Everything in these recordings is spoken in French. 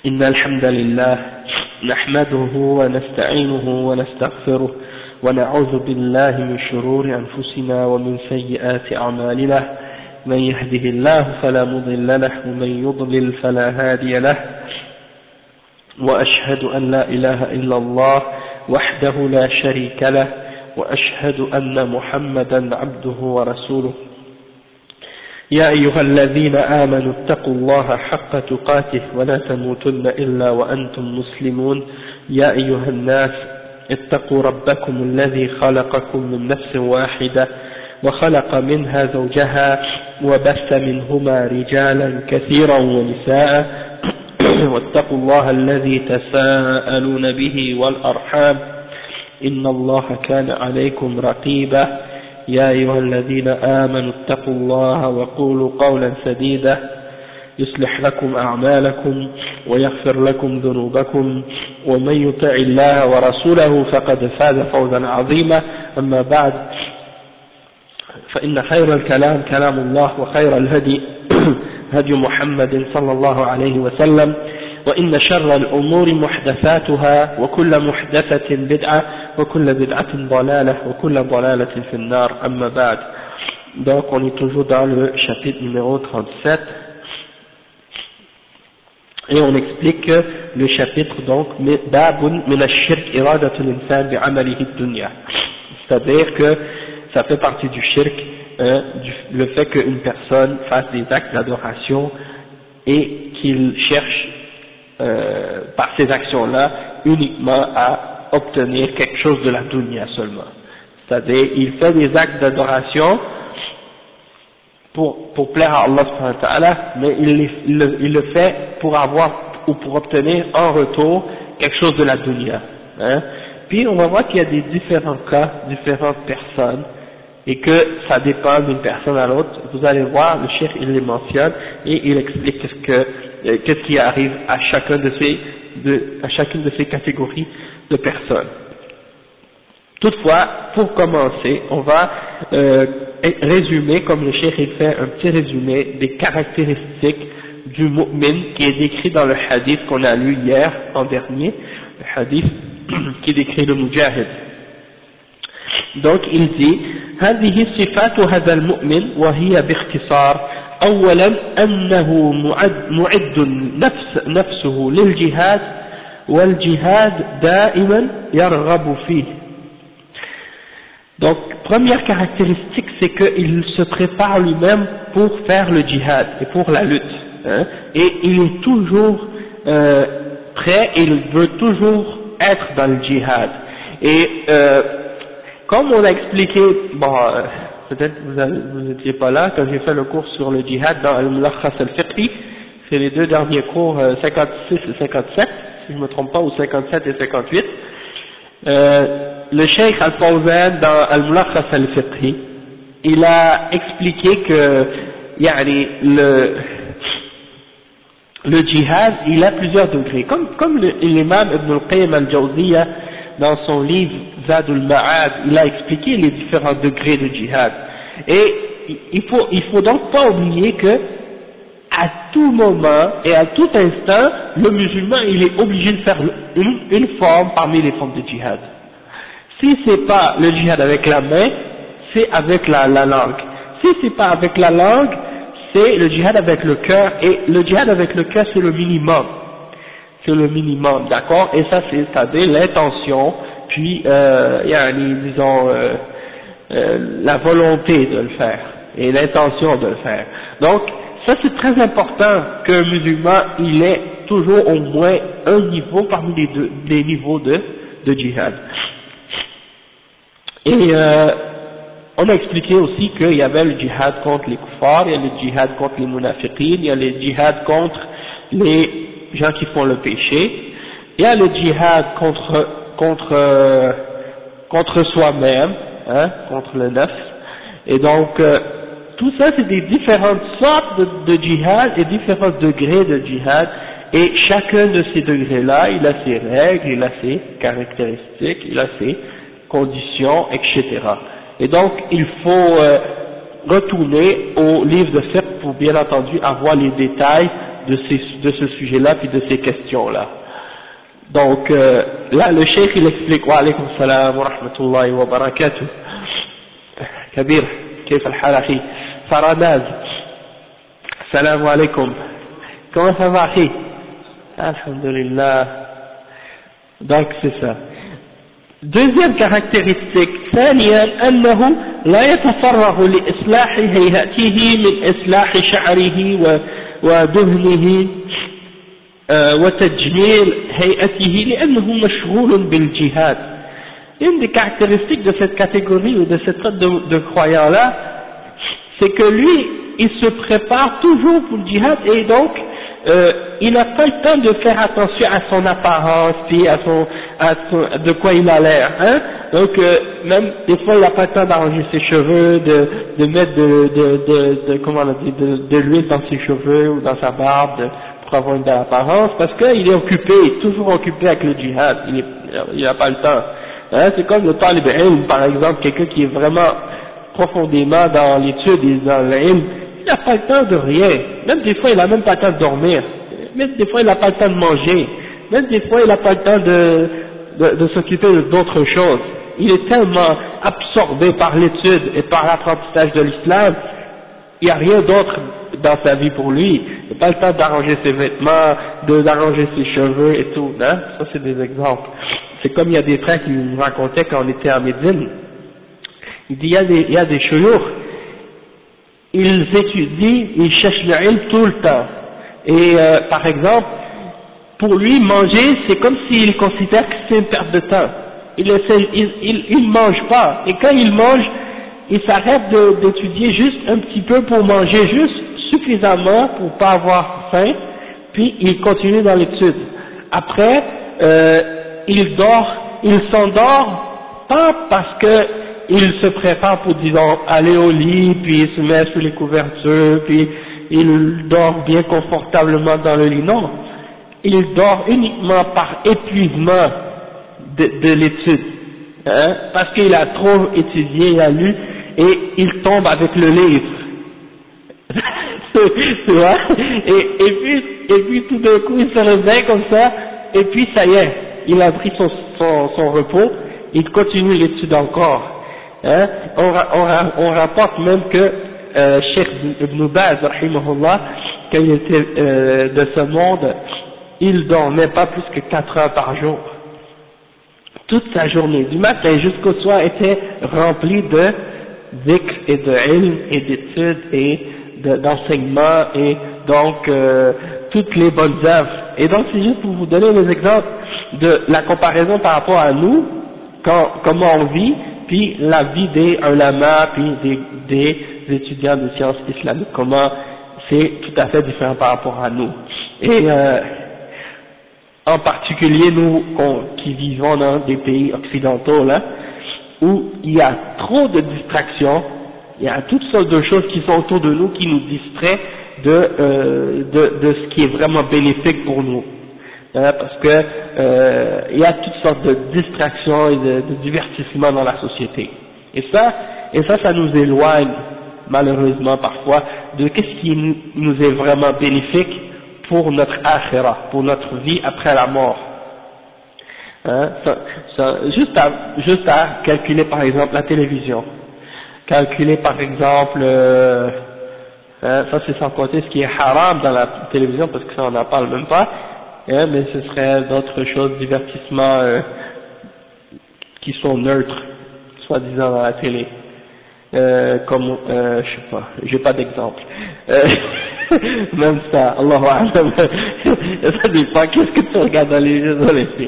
إن الحمد لله نحمده ونستعينه ونستغفره ونعوذ بالله من شرور أنفسنا ومن سيئات أعمالنا من يهده الله فلا مضل له ومن يضلل فلا هادي له وأشهد أن لا إله إلا الله وحده لا شريك له وأشهد أن محمدا عبده ورسوله يا أيها الذين آمنوا اتقوا الله حق تقاته ولا تموتن إلا وأنتم مسلمون يا أيها الناس اتقوا ربكم الذي خلقكم من نفس واحدة وخلق منها زوجها وبث منهما رجالا كثيرا ونساء واتقوا الله الذي تساءلون به والأرحام إن الله كان عليكم رقيبا يا أيها الذين آمنوا اتقوا الله وقولوا قولا سديدا يصلح لكم أعمالكم ويغفر لكم ذنوبكم ومن يطع الله ورسوله فقد فاز فوزا عظيما أما بعد فإن خير الكلام كلام الله وخير الهدي هدي محمد صلى الله عليه وسلم وإن شر الأمور محدثاتها وكل محدثة بدعة وكل بدعة ضلالة وكل ضلالة في النار أما بعد. Donc on est toujours dans le chapitre numéro 37 et on explique le chapitre donc Babun min ash-shirk iradatul insan bi amalihi ad-dunya, c'est-à-dire que ça fait partie du shirk, le fait qu'une personne fasse des actes d'adoration et qu'il cherche par ces actions-là uniquement à obtenir quelque chose de la dunya seulement. C'est-à-dire, il fait des actes d'adoration pour plaire à Allah subhanahu wa ta'ala, mais il le fait pour avoir ou pour obtenir en retour quelque chose de la dunya. Puis on va voir qu'il y a des différents cas, différentes personnes, et que ça dépend d'une personne à l'autre. Vous allez voir, le cheikh il les mentionne et il explique qu'est-ce qui arrive à chacune de ces catégories de personnes. Toutefois, pour commencer, on va résumer, comme le cheikh il fait un petit résumé des caractéristiques du mu'min qui est décrit dans le hadith qu'on a lu hier en dernier, le hadith qui décrit le mujahid. Donc il dit هذه صفات هذا المؤمن وهي باختصار أولا أنه معد نفسه للجهاد والجهاد دائما يرغب فيه. Donc première caractéristique, c'est qu'il se prépare lui-même pour faire le djihad et pour la lutte, et il est toujours prêt, il veut toujours être dans le djihad. Et comme on a expliqué, bon, peut-être vous n'étiez pas là quand j'ai fait le cours sur le djihad dans Al-Mulakhas al-Fiqhi, c'est les deux derniers cours 56 et 57, si je ne me trompe pas, ou 57 et 58. Le Cheikh Al-Fawzan dans Al-Mulakhas al-Fiqhi, il a expliqué que le djihad, il a plusieurs degrés, comme l'imam Ibn al-Qayyim al-Jawziyya dans son livre Zadul Ma'ad, il a expliqué les différents degrés de djihad. Et il faut donc pas oublier que à tout moment et à tout instant, le musulman il est obligé de faire une forme parmi les formes de djihad. Si c'est pas le djihad avec la main, c'est avec la langue. Si c'est pas avec la langue, c'est le djihad avec le cœur, et le djihad avec le cœur c'est le minimum. C'est le minimum, d'accord? Et ça c'est-à-dire l'intention, puis disons la volonté de le faire et l'intention de le faire. Donc ça c'est très important qu'un musulman il ait toujours au moins un niveau parmi les niveaux de djihad. Et on a expliqué aussi qu'il y avait le djihad contre les kuffars, il y a le djihad contre les munafiqin, il y a le djihad contre les gens qui font le péché, il y a le djihad contre soi-même, contre le nafs, et donc tout ça c'est des différentes sortes de djihad et différents degrés de djihad, et chacun de ces degrés-là, il a ses règles, il a ses caractéristiques, il a ses conditions, etc. Et donc il faut retourner au livre de fiqh pour bien entendu avoir les détails de ce sujet-là puis de ces questions-là. Donc là le cheikh il explique wa alaykum salam wa rahmatullahi wa barakatuh Kabir كيف الحال أخي Faranaz salam alaykum comment ça va أخي alhamdulillah. Donc c'est ça. Deuxième caractéristique ثانيا أنه لا يتفرغ لإصلاح هيئته من إصلاح شعره ودهنه وتجميل هيئته لأنه مشغول بالجهاد. Une des caractéristiques de cette catégorie ou de cette sorte de croyant-là, c'est que lui, il se prépare toujours pour le djihad et donc il n'a pas le temps de faire attention à son apparence puis à de quoi il a l'air, hein. Donc même des fois il n'a pas le temps d'arranger ses cheveux, de mettre comment on dit, de l'huile dans ses cheveux ou dans sa barbe pour avoir une belle apparence, parce qu'il est occupé, toujours occupé avec le djihad, il n'a pas le temps, hein. C'est comme le talib ilm par exemple, quelqu'un qui est vraiment profondément dans l'étude et dans l'ilm, il n'a pas le temps de rien, même des fois il n'a même pas le temps de dormir, même des fois il n'a pas le temps de manger, même des fois il n'a pas le temps de s'occuper d'autres choses. Il est tellement absorbé par l'étude et par l'apprentissage de l'islam, il n'y a rien d'autre dans sa vie pour lui. Il n'a pas le temps d'arranger ses vêtements, d'arranger ses cheveux et tout, hein. Ça c'est des exemples. C'est comme il y a des frères qui nous racontaient quand on était à Médine. Il dit il y a des chouyours, ils étudient, ils cherchent le ilm tout le temps. Et par exemple, pour lui, manger, c'est comme s'il considère que c'est une perte de temps. Il mange pas. Et quand il mange, il s'arrête d'étudier juste un petit peu pour manger juste suffisamment pour pas avoir faim, puis il continue dans l'étude. Après, il s'endort pas parce que il se prépare pour, disons, aller au lit, puis il se met sous les couvertures, puis il dort bien confortablement dans le lit. Non, il dort uniquement par épuisement de l'étude, hein, parce qu'il a trop étudié, il a lu, et il tombe avec le livre. Tu vois, et puis tout d'un coup il se réveille comme ça, et puis ça y est, il a pris son repos, il continue l'étude encore. Hein? On rapporte même que Cheikh Ibn Baz, rahimahullah, quand il était de ce monde, il dormait pas plus que 4 heures par jour. Toute sa journée, du matin jusqu'au soir, était remplie de dhikr et de ilm et d'études et d'enseignement et donc toutes les bonnes œuvres. Et donc c'est juste pour vous donner des exemples de la comparaison par rapport à nous, comment on vit, puis la vie des ulama, puis des étudiants de sciences islamiques, comment c'est tout à fait différent par rapport à nous. Et en particulier nous qui vivons dans des pays occidentaux là, où il y a trop de distractions, il y a toutes sortes de choses qui sont autour de nous qui nous distraient de ce qui est vraiment bénéfique pour nous. Parce que il y a toutes sortes de distractions et de divertissements dans la société. Et ça nous éloigne malheureusement parfois de qu'est-ce qui nous est vraiment bénéfique pour notre akhira, pour notre vie après la mort. Hein, juste à calculer par exemple la télévision, calculer par exemple, ça c'est sans compter ce qui est haram dans la télévision parce que ça on n'en parle même pas, hein, mais ce serait d'autres choses, divertissements qui sont neutres, soi-disant dans la télé. Comme, je sais pas, j'ai pas d'exemple. Même ça, Allahu A'lam, ça dépend, qu'est-ce que tu regardes dans les Jeux Olympiques.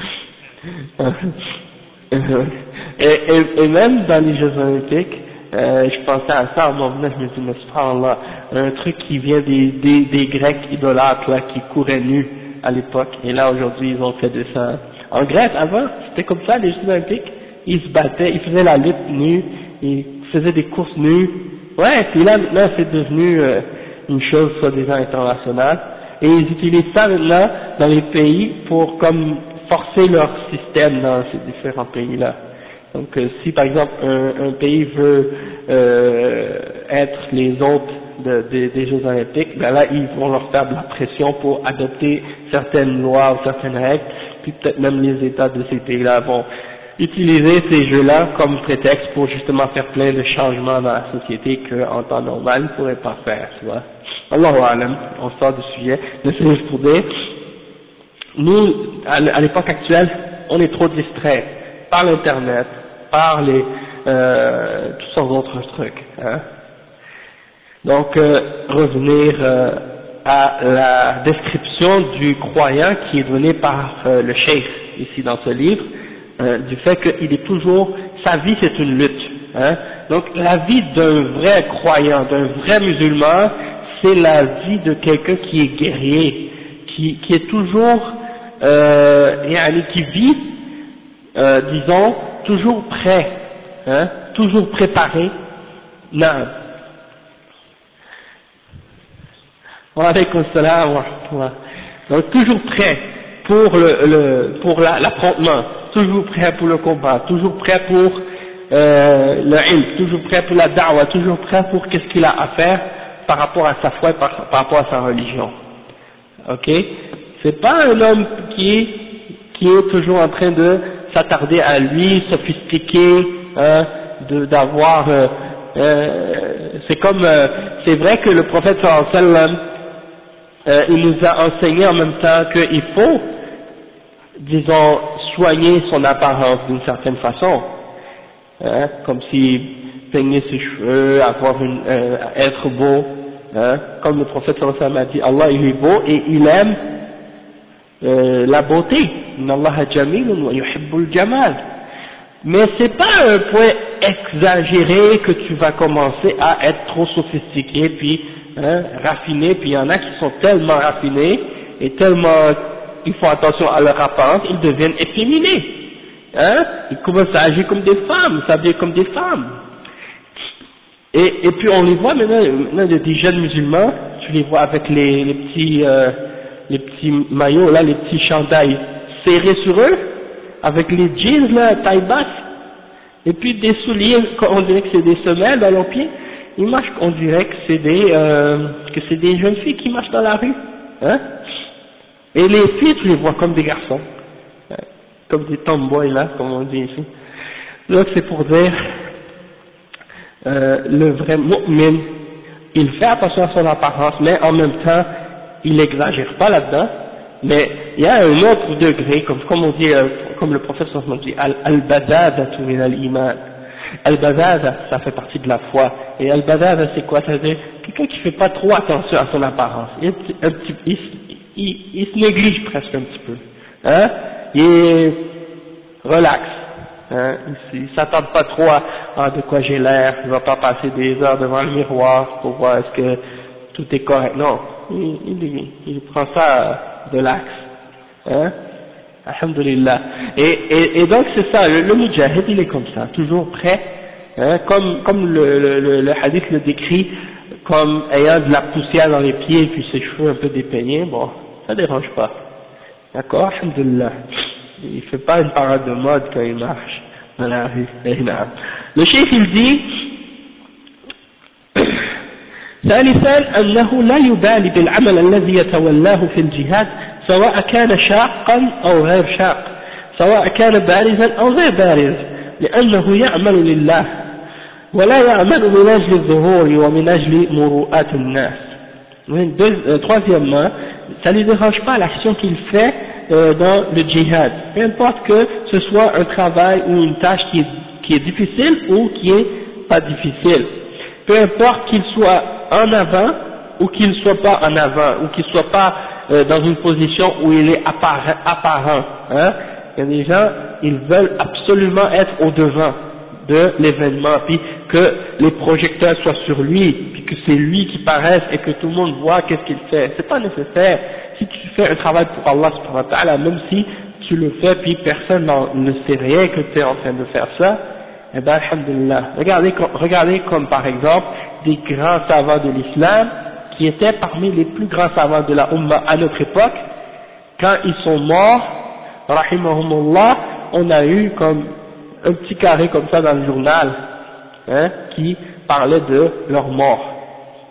Et même dans les Jeux Olympiques, je pensais à ça, à un moment donné, je me dis, mais subhanallah, un truc qui vient des Grecs idolâtres, là, qui couraient nus à l'époque, et là, aujourd'hui, ils ont fait de ça. En Grèce, avant, c'était comme ça, les Jeux Olympiques, ils se battaient, ils faisaient la lutte nue, ils faisaient des courses nues, ouais, puis là, maintenant, c'est devenu une chose soi-disant internationale, et ils utilisent ça maintenant dans les pays pour comme forcer leur système dans ces différents pays-là. Donc si par exemple un pays veut être les autres des Jeux Olympiques, ben là ils vont leur faire de la pression pour adopter certaines lois ou certaines règles, puis peut-être même les États de ces pays-là vont utiliser ces jeux-là comme prétexte pour justement faire plein de changements dans la société qu'en temps normal ils ne pourraient pas faire, tu vois. Allahu A'lam, on sort du sujet, mais c'est juste pour dire, nous, à l'époque actuelle, on est trop distrait par l'internet, par les toutes sortes d'autres trucs, hein. Donc revenir à la description du croyant qui est donnée par le cheikh ici dans ce livre, du fait qu'il est toujours, sa vie c'est une lutte, hein. Donc la vie d'un vrai croyant, d'un vrai musulman, c'est la vie de quelqu'un qui est guerrier, qui est toujours qui vit, disons, toujours prêt, hein, toujours préparé. Non. Wa alaykoum salam wa rahmatullah. Donc toujours prêt pour l'affrontement, toujours prêt pour le combat, toujours prêt pour le ilm, toujours prêt pour la da'wa, toujours prêt pour qu'est-ce qu'il a à faire par rapport à sa foi et par rapport à sa religion. Ok? C'est pas un homme qui est toujours en train de s'attarder à lui, sophistiqué, d'avoir c'est comme c'est vrai que le prophète sallallahu alayhi wa sallam il nous a enseigné en même temps qu'il faut, disons, soigner son apparence d'une certaine façon, hein, comme si peigner ses cheveux, être beau, hein, comme le prophète sallallahu alayhi wa sallam a dit, Allah il est beau et il aime la beauté, Inna Allaha jamilun wa yuhibbul jamal. Mais c'est pas un point exagéré que tu vas commencer à être trop sophistiqué puis raffiné, puis il y en a qui sont tellement raffinés et tellement ils font attention à leur apparence, ils deviennent efféminés, hein, ils commencent à agir comme des femmes, s'habiller comme des femmes. Et puis on les voit maintenant des jeunes musulmans, tu les vois avec les petits maillots là, les petits chandails serrés sur eux, avec les jeans là, taille basse, et puis des souliers, on dirait que c'est des semelles dans leurs pieds, ils marchent, on dirait que c'est des jeunes filles qui marchent dans la rue, hein, et les filles tu les vois comme des garçons, hein, comme des tomboys là, comme on dit ici. Donc c'est pour dire, le vrai mu'min, il fait attention à son apparence, mais en même temps, il n'exagère pas là-dedans, mais il y a un autre degré, comme on dit, comme le professeur dit, al-badada min al-iman. Al-badada, ça fait partie de la foi. Et al-badada, c'est quoi? C'est-à-dire quelqu'un qui fait pas trop attention à son apparence. Il se néglige presque un petit peu. Hein? Il est relax. Hein? Il s'attend pas trop à de quoi j'ai l'air. Il va pas passer des heures devant le miroir pour voir est-ce que tout est correct. Non. Il prend ça de l'axe, hein, alhamdulillah. Et donc c'est ça, le mujahid il est comme ça, toujours prêt, hein, comme le hadith le décrit, comme ayant de la poussière dans les pieds et puis ses cheveux un peu dépeignés, bon, ça dérange pas, d'accord, alhamdulillah. Il fait pas une parade de mode quand il marche dans la rue. Le cheikh il dit ثالثا أنه لا يبالي بالعمل الذي يتولاه في الجهاد سواء كان شاقا أو غير شاق، سواء كان بارزا أو غير بارز، لأنه يعمل لله ولا يعمل من أجل الظهور ومن أجل مروءات الناس. Troisièmement, ça ne lui dérange pas l'action qu'il fait dans le djihad, peu importe que ce soit un travail ou une tâche qui est difficile ou qui est pas difficile, peu importe qu'il soit en avant ou qu'il ne soit pas en avant, ou qu'il ne soit pas dans une position où il est apparent. Hein. Il y a des gens, ils veulent absolument être au devant de l'événement, puis que les projecteurs soient sur lui, puis que c'est lui qui paraisse et que tout le monde voit qu'est-ce qu'il fait. C'est pas nécessaire. Si tu fais un travail pour Allah subhanahu wa ta'ala, même si tu le fais puis personne ne sait rien que tu es en train de faire ça, eh ben alhamdulillah. Regardez comme par exemple des grands savants de l'islam qui étaient parmi les plus grands savants de la Ummah à notre époque, quand ils sont morts, rahimahumullah, on a eu comme un petit carré comme ça dans le journal, hein, qui parlait de leur mort.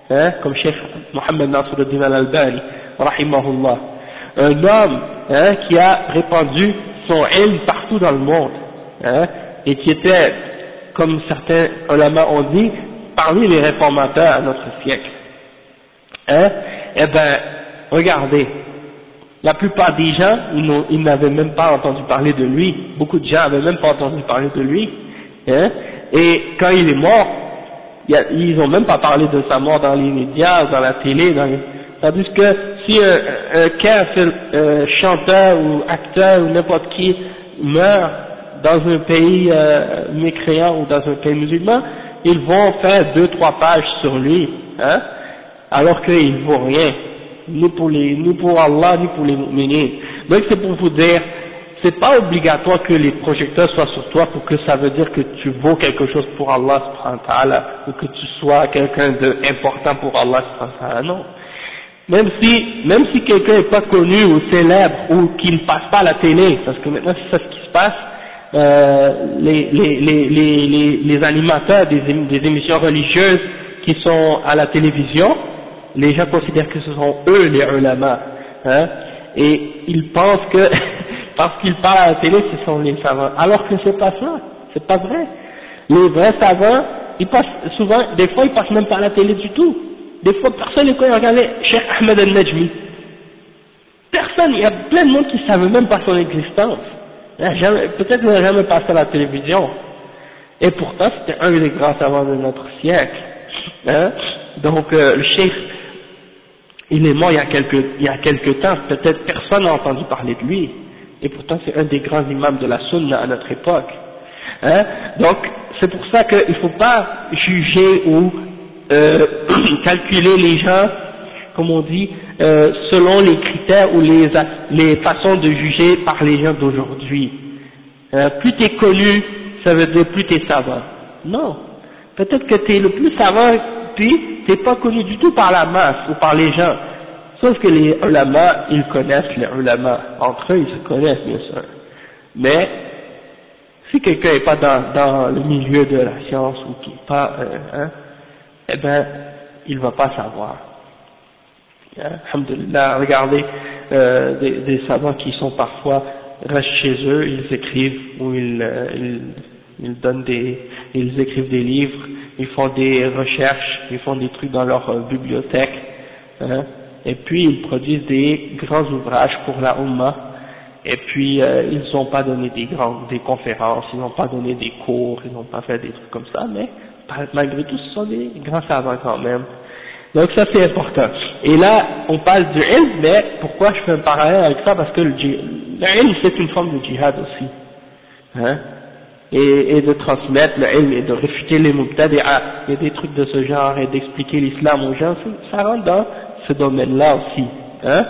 hein, comme Cheikh Mohammed Nasruddin al-Albani, rahimahullah, un homme, hein, qui a répandu son ilm partout dans le monde, hein, et qui était, comme certains ulama ont dit, parmi les réformateurs à notre siècle, hein, eh ben, regardez, la plupart des gens, ils n'avaient même pas entendu parler de lui, beaucoup de gens n'avaient même pas entendu parler de lui, hein, et quand il est mort, ils n'ont même pas parlé de sa mort dans les médias, dans la télé, tandis que si un chanteur ou acteur ou n'importe qui meurt dans un pays mécréant ou dans un pays musulman, ils vont faire 2-3 pages sur lui, hein, alors qu'il ne vaut rien, ni pour Allah, ni pour les mu'minines. Donc c'est pour vous dire, c'est pas obligatoire que les projecteurs soient sur toi pour que ça veut dire que tu vaux quelque chose pour Allah subhanahu wa ta'ala, ou que tu sois quelqu'un d'important pour Allah subhanahu wa ta'ala, non. Même si quelqu'un n'est pas connu ou célèbre, ou qu'il ne passe pas à la télé, parce que maintenant c'est ça ce qui se passe, les animateurs des émissions religieuses qui sont à la télévision, les gens considèrent que ce sont eux les ulama, hein, et ils pensent que parce qu'ils parlent à la télé, ce sont les savants, alors que c'est pas ça, c'est pas vrai. Les vrais savants, ils passent souvent, des fois ils passent même pas à la télé du tout. Des fois personne ne connaît. Regardez Cheikh Ahmed al-Najmi, personne, il y a plein de monde qui ne savait même pas son existence, peut-être qu'il n'a jamais passé à la télévision, et pourtant c'était un des grands savants de notre siècle, hein. Donc le Cheikh, il est mort il y a quelque temps, peut-être personne n'a entendu parler de lui, et pourtant c'est un des grands imams de la sunna à notre époque, hein. Donc c'est pour ça qu'il ne faut pas juger ou calculer les gens, comme on dit, selon les critères ou les façons de juger par les gens d'aujourd'hui. Plus tu es connu, ça veut dire plus tu es savant. Non, peut-être que tu es le plus savant, puis tu n'es pas connu du tout par la masse ou par les gens. Sauf que les ulama, ils connaissent les ulama, entre eux ils se connaissent bien sûr. Mais si quelqu'un n'est pas dans le milieu de la science ou qui n'est pas, eh ben, il va pas savoir. Alhamdulillah, regardez des savants qui sont parfois restent chez eux, ils écrivent ou ils donnent ils écrivent des livres, ils font des recherches, ils font des trucs dans leur bibliothèque, hein, et puis ils produisent des grands ouvrages pour la Ummah, et puis ils n'ont pas donné des conférences, ils n'ont pas donné des cours, ils n'ont pas fait des trucs comme ça, mais malgré tout ce sont des grands savants quand même. Donc ça c'est important. Et là on parle du ilm, mais pourquoi je fais un parallèle avec ça? Parce que le ilm c'est une forme de djihad aussi, hein, et de transmettre le ilm et de réfuter les mubtadi'a et des trucs de ce genre et d'expliquer l'islam aux gens, ça rentre dans ce domaine-là aussi, hein.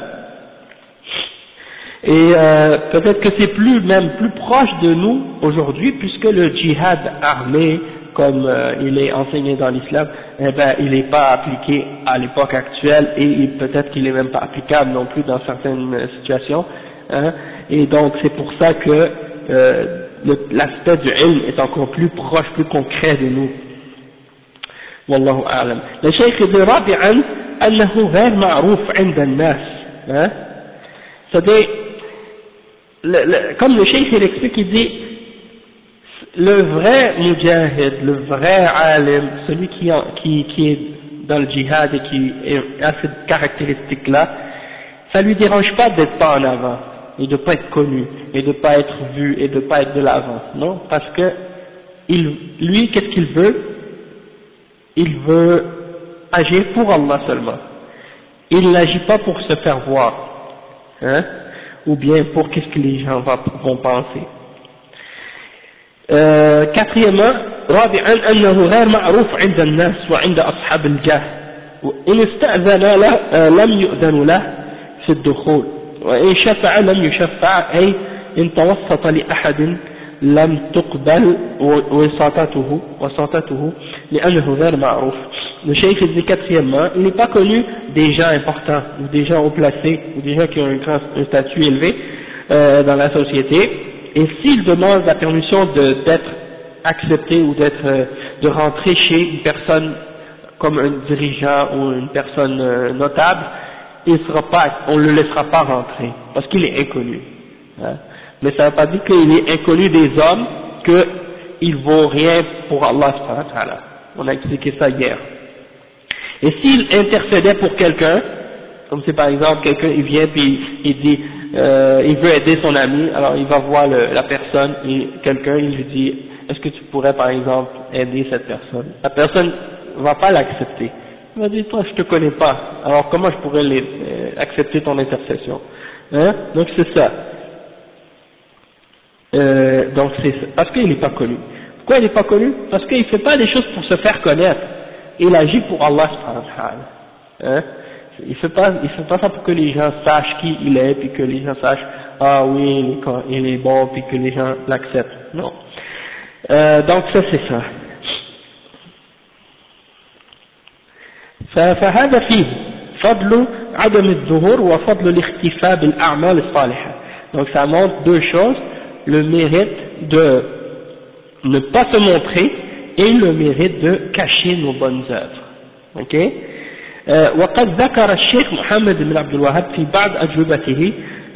Et peut-être que c'est même plus proche de nous aujourd'hui, puisque le djihad armé, comme il est enseigné dans l'islam, eh ben il n'est pas appliqué à l'époque actuelle, et peut-être qu'il n'est même pas applicable non plus dans certaines situations, hein, et donc c'est pour ça que l'aspect du ilm est encore plus proche, plus concret de nous. Wallahu a'lam. Le cheikh dit rabi'an annahu ghayr ma'ruf 'inda an-nas, hein, c'est-à-dire comme le cheikh il explique, il dit le vrai mujahid, le vrai alim, celui qui est dans le djihad et qui a cette caractéristique-là, ça lui dérange pas d'être pas en avant, et de pas être connu, et de pas être vu, et de pas être de l'avant, non, parce que lui, qu'est-ce qu'il veut? Il veut agir pour Allah seulement. Il n'agit pas pour se faire voir, hein, ou bien pour qu'est-ce que les gens vont penser. Quatrièmement, رابعا أنه غير معروف عند الناس وعند أصحاب الجاه وإن استأذن لم يؤذن له في الدخول وإن شفع لم يشفع أي إن توسط لأحد لم تقبل وساطته لأنه غير معروف. Le cheikh dit quatrièmement, il n'est pas connu des gens importants ou des gens haut placés ou des gens qui ont un statut élevé dans la société, et s'il demande la permission d'être accepté ou de rentrer chez une personne comme un dirigeant ou une personne notable, on ne le laissera pas rentrer, parce qu'il est inconnu. Hein. Mais ça ne veut pas dire qu'il est inconnu des hommes, qu'il vaut rien pour Allah subhanahu wa ta'ala. On a expliqué ça hier. Et s'il intercédait pour quelqu'un, comme c'est par exemple quelqu'un, il vient puis il dit, il veut aider son ami, alors il va voir la personne et quelqu'un, il lui dit, est-ce que tu pourrais par exemple aider cette personne? La personne va pas l'accepter. Il va dire, toi je te connais pas, alors comment je pourrais accepter ton intercession? Hein? Donc c'est ça. Donc c'est ça. Parce qu'il n'est pas connu. Pourquoi il n'est pas connu? Parce qu'il ne fait pas des choses pour se faire connaître. Il agit pour Allah subhanahu wa ta'ala. Hein? Il fait pas ça pour que les gens sachent qui il est, puis que les gens sachent, ah oui, il est bon, puis que les gens l'acceptent. Non. Donc ça c'est ça. فهذا فيه فضل عدم الظهور وفضل الاختفاء بالأعمال الصالحة. Donc ça montre deux choses, le mérite de ne pas se montrer et le mérite de cacher nos bonnes œuvres. Ok? وقد ذكر الشيخ محمد بن عبد الوهاب في بعض أجوبته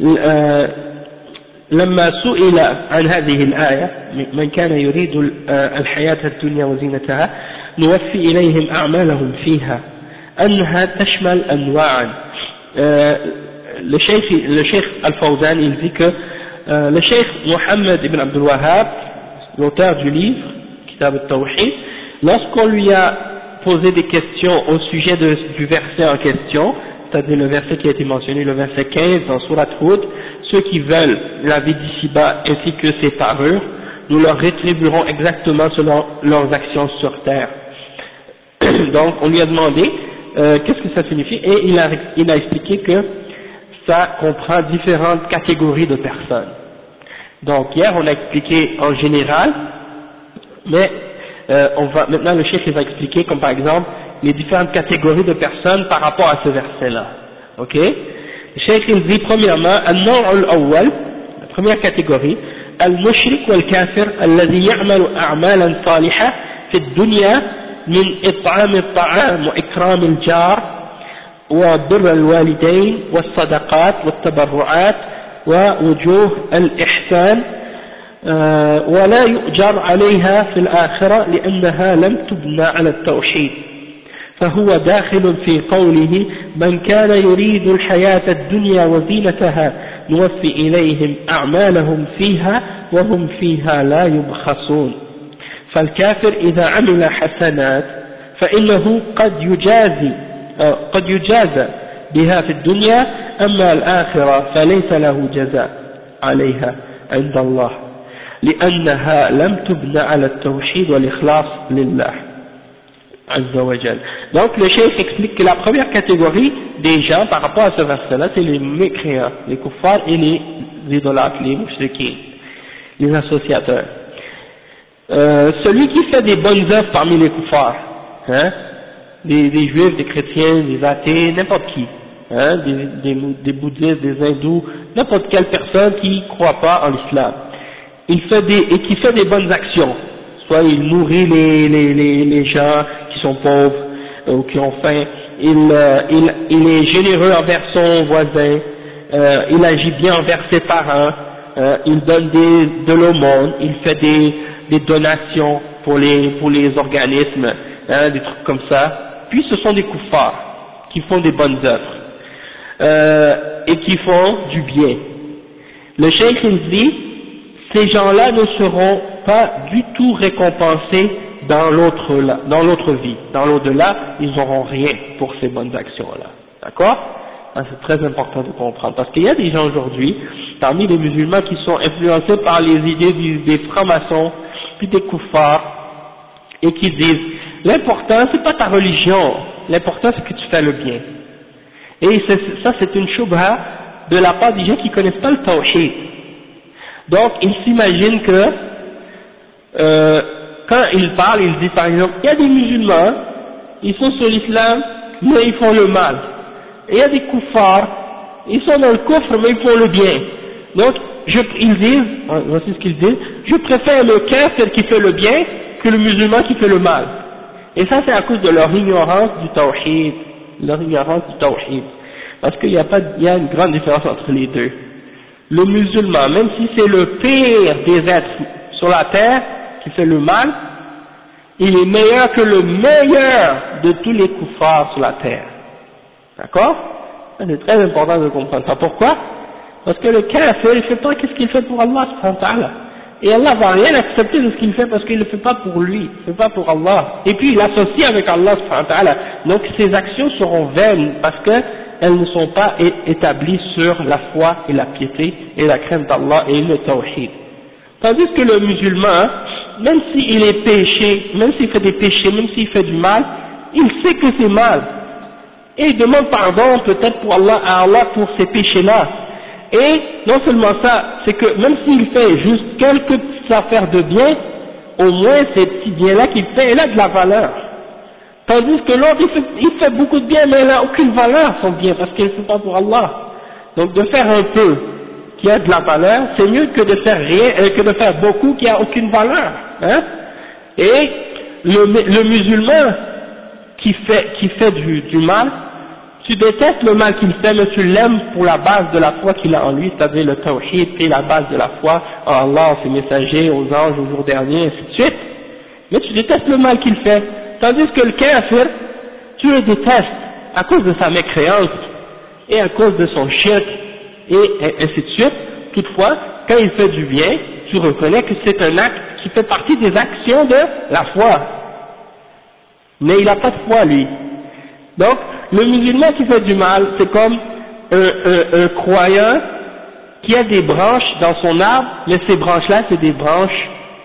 لما سئل عن هذه الآية من كان يريد الحياة الدنيا وزينتها نوفي إليهم أعمالهم فيها أنها تشمل أنواعا. le Cheikh Al-Fawzan il dit que le Cheikh Mohammed ibn Abdul Wahhab, l'auteur du livre Kitab al-Tawhid, lorsqu'on lui a posé des questions au sujet du verset en question, c'est-à-dire le verset qui a été mentionné, le verset 15 dans Surat Hud, ceux qui veulent la vie d'ici-bas ainsi que ses parures, nous leur rétribuerons exactement selon leurs actions sur terre. Donc on lui a demandé qu'est-ce que ça signifie, et il a expliqué que ça comprend différentes catégories de personnes. Donc hier on a expliqué en général, mais maintenant le chef va expliquer comme par exemple les différentes catégories de personnes par rapport à ce verset-là. Ok? Le chef il dit premièrement, al-naw'u al-awwal, la première catégorie, al-mushrik wal-kafir alladhi ya'malu a'malan salihah fi ad-dunya min it'am at-ta'am wa ikram al-jar wa birr al-walidayn was-sadaqat wat-tabarru'at wa wujuh al-ihsan ولا يؤجر عليها في الآخرة لأنها لم تبنى على التوحيد فهو داخل في قوله من كان يريد الحياة الدنيا وزينتها نوفي إليهم أعمالهم فيها وهم فيها لا يبخسون. فالكافر إذا عمل حسنات فإنه قد يجازى بها في الدنيا أما الآخرة فليس له جزاء عليها عند الله لأنها لم تبنى على التوحيد والإخلاص لله عز وجل. Donc le cheikh explique que la première catégorie des gens par rapport à ce verset-là, c'est les mécréants, les kuffars et les idolâtres, les mushrikins, les associateurs. Celui qui fait des bonnes œuvres parmi les kuffars, hein, des juifs, des chrétiens, des athées, n'importe qui, hein, des bouddhistes, des hindous, n'importe quelle personne qui ne croit pas en l'islam, et qui fait des bonnes actions, soit il nourrit les gens qui sont pauvres ou qui ont faim, il est généreux envers son voisin, il agit bien envers ses parents, il donne de l'aumône, il fait des donations pour les organismes, hein, des trucs comme ça. Puis ce sont des kuffars qui font des bonnes œuvres et qui font du bien. Le cheikh il dit, ces gens-là ne seront pas du tout récompensés dans l'autre vie. Dans l'au-delà, ils n'auront rien pour ces bonnes actions-là. D'accord? C'est très important de comprendre. Parce qu'il y a des gens aujourd'hui, parmi les musulmans, qui sont influencés par les idées des francs-maçons, puis des kuffars, et qui disent, l'important, c'est pas ta religion, l'important, c'est que tu fais le bien. Et ça, c'est une shubha de la part des gens qui connaissent pas le tawhid. Donc, ils s'imaginent que, quand ils parlent, ils disent par exemple, il y a des musulmans, ils sont sur l'islam, mais ils font le mal. Et il y a des kuffars, ils sont dans le kufr, mais ils font le bien. Donc, ils disent, voici ce qu'ils disent, je préfère le kafir qui fait le bien que le musulman qui fait le mal. Et ça c'est à cause de leur ignorance du tawhid, parce qu'il y a une grande différence entre les deux. Le musulman, même si c'est le pire des êtres sur la terre qui fait le mal, il est meilleur que le meilleur de tous les kuffars sur la terre. D'accord? C'est très important de comprendre ça. Pourquoi? Parce que le kafir, il fait pas qu'est-ce qu'il fait pour Allah subhanahu wa ta'ala. Et Allah va rien accepter de ce qu'il fait parce qu'il ne le fait pas pour lui, il ne fait pas pour Allah. Et puis il associe avec Allah subhanahu wa ta'ala. Donc ses actions seront vaines parce qu'elles ne sont pas établies sur la foi et la piété et la crainte d'Allah et le tawhid. Tandis que le musulman, même s'il est péché, même s'il fait des péchés, même s'il fait du mal, il sait que c'est mal. Et il demande pardon peut-être pour Allah, à Allah pour ces péchés-là. Et non seulement ça, c'est que même s'il fait juste quelques petites affaires de bien, au moins ces petits biens-là qu'il fait, il a de la valeur. Tandis que l'autre, il fait beaucoup de bien, mais il n'a aucune valeur son bien, parce qu'il ne fait pas pour Allah. Donc de faire un peu qui a de la valeur, c'est mieux que de faire rien, que de faire beaucoup qui a aucune valeur. Hein? Et le musulman qui fait du mal, tu détestes le mal qu'il fait, mais tu l'aimes pour la base de la foi qu'il a en lui, c'est-à-dire le tawhid, et la base de la foi en Allah, en ses messagers, aux anges, au jour dernier, ainsi de suite. Mais tu détestes le mal qu'il fait. Tandis que le kafir, tu le détestes à cause de sa mécréance, et à cause de son shirk, et ainsi de suite. Toutefois, quand il fait du bien, tu reconnais que c'est un acte qui fait partie des actions de la foi. Mais il n'a pas de foi, lui. Donc, le musulman qui fait du mal, c'est comme un croyant qui a des branches dans son arbre, mais ces branches-là, c'est des branches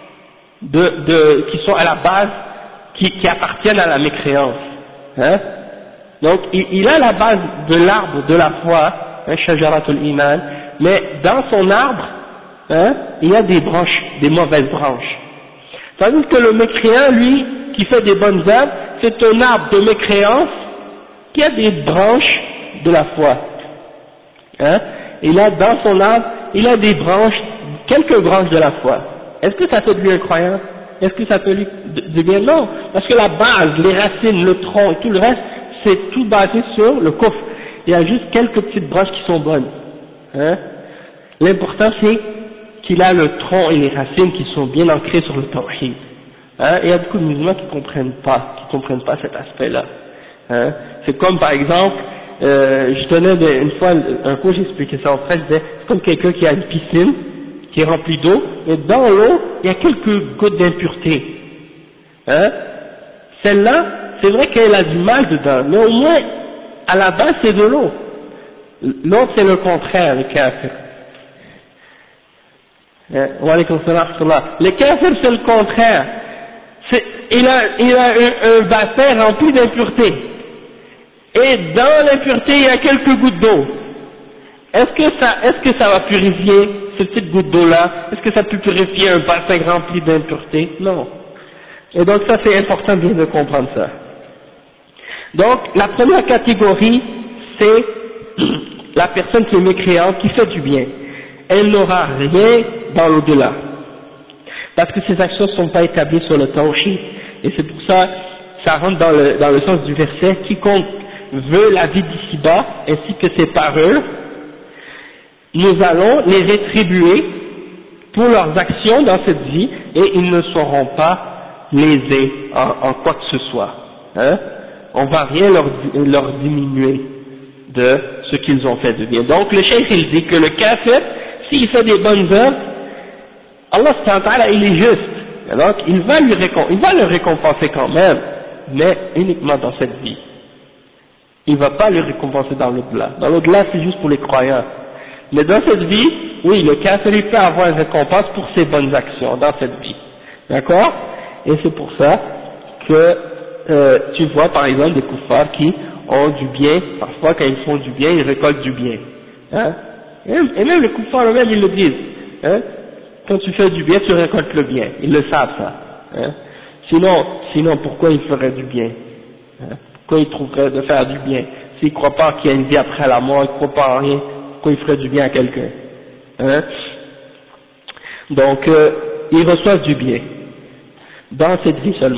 qui sont à la base, qui appartiennent à la mécréance. Hein? Donc, il a la base de l'arbre de la foi, shajaratul iman, mais dans son arbre, hein, il y a des branches, des mauvaises branches. Tandis que le mécréant, lui, qui fait des bonnes œuvres, c'est un arbre de mécréance qui a des branches de la foi. Hein? Et là, dans son arbre, il a des branches, quelques branches de la foi. Est-ce que ça fait de lui un croyant? Est-ce que ça fait de lui du bien? Non, parce que la base, les racines, le tronc et tout le reste, c'est tout basé sur le kufr. Il y a juste quelques petites branches qui sont bonnes. Hein? L'important c'est qu'il a le tronc et les racines qui sont bien ancrés sur le tawhid. Hein? Et il y a beaucoup de musulmans qui comprennent pas cet aspect-là. Hein? C'est comme par exemple, je donnais une fois un cours, j'expliquais ça en fait, c'est comme quelqu'un qui a une piscine qui est remplie d'eau, et dans l'eau il y a quelques gouttes d'impureté. Hein? Celle-là, c'est vrai qu'elle a du mal dedans, mais au moins à la base c'est de l'eau. L'autre c'est le contraire, le kafir. Wa alaykum salam. Le kafir c'est le contraire. Il a un bassin rempli d'impuretés. Et dans l'impureté, il y a quelques gouttes d'eau. Est-ce que ça va purifier ces petites gouttes d'eau-là? Est-ce que ça peut purifier un bassin rempli d'impuretés? Non. Et donc ça c'est important bien de comprendre ça. Donc la première catégorie, c'est la personne qui est mécréante, qui fait du bien. Elle n'aura rien dans l'au-delà. Parce que ses actions ne sont pas établies sur le tawhid. Et c'est pour ça, ça rentre dans le sens du verset, quiconque veut la vie d'ici-bas, ainsi que ses parures, nous allons les rétribuer pour leurs actions dans cette vie, et ils ne seront pas lésés en quoi que ce soit. Hein? On va rien leur diminuer de ce qu'ils ont fait de bien. Donc le cheikh il dit que le kafir, s'il fait des bonnes œuvres, Allah subhanahu wa ta'ala il est juste. Donc il va le récompenser quand même, mais uniquement dans cette vie. Il ne va pas le récompenser dans l'au-delà. Dans l'au-delà c'est juste pour les croyants. Mais dans cette vie, oui, le kafir il peut avoir une récompense pour ses bonnes actions dans cette vie. D'accord? Et c'est pour ça que tu vois par exemple des kuffars qui ont du bien, parfois quand ils font du bien, ils récoltent du bien. Hein? Et même les kuffars eux-mêmes ils le disent. Hein? Quand tu fais du bien, tu récoltes le bien. Ils le savent ça. Hein? Sinon pourquoi ils feraient du bien? Hein? Pourquoi ils trouveraient de faire du bien? S'ils ne croient pas qu'il y a une vie après la mort, ils ne croient pas en rien, pourquoi ils feraient du bien à quelqu'un? Hein? Donc ils reçoivent du bien. Dans cette vie seulement.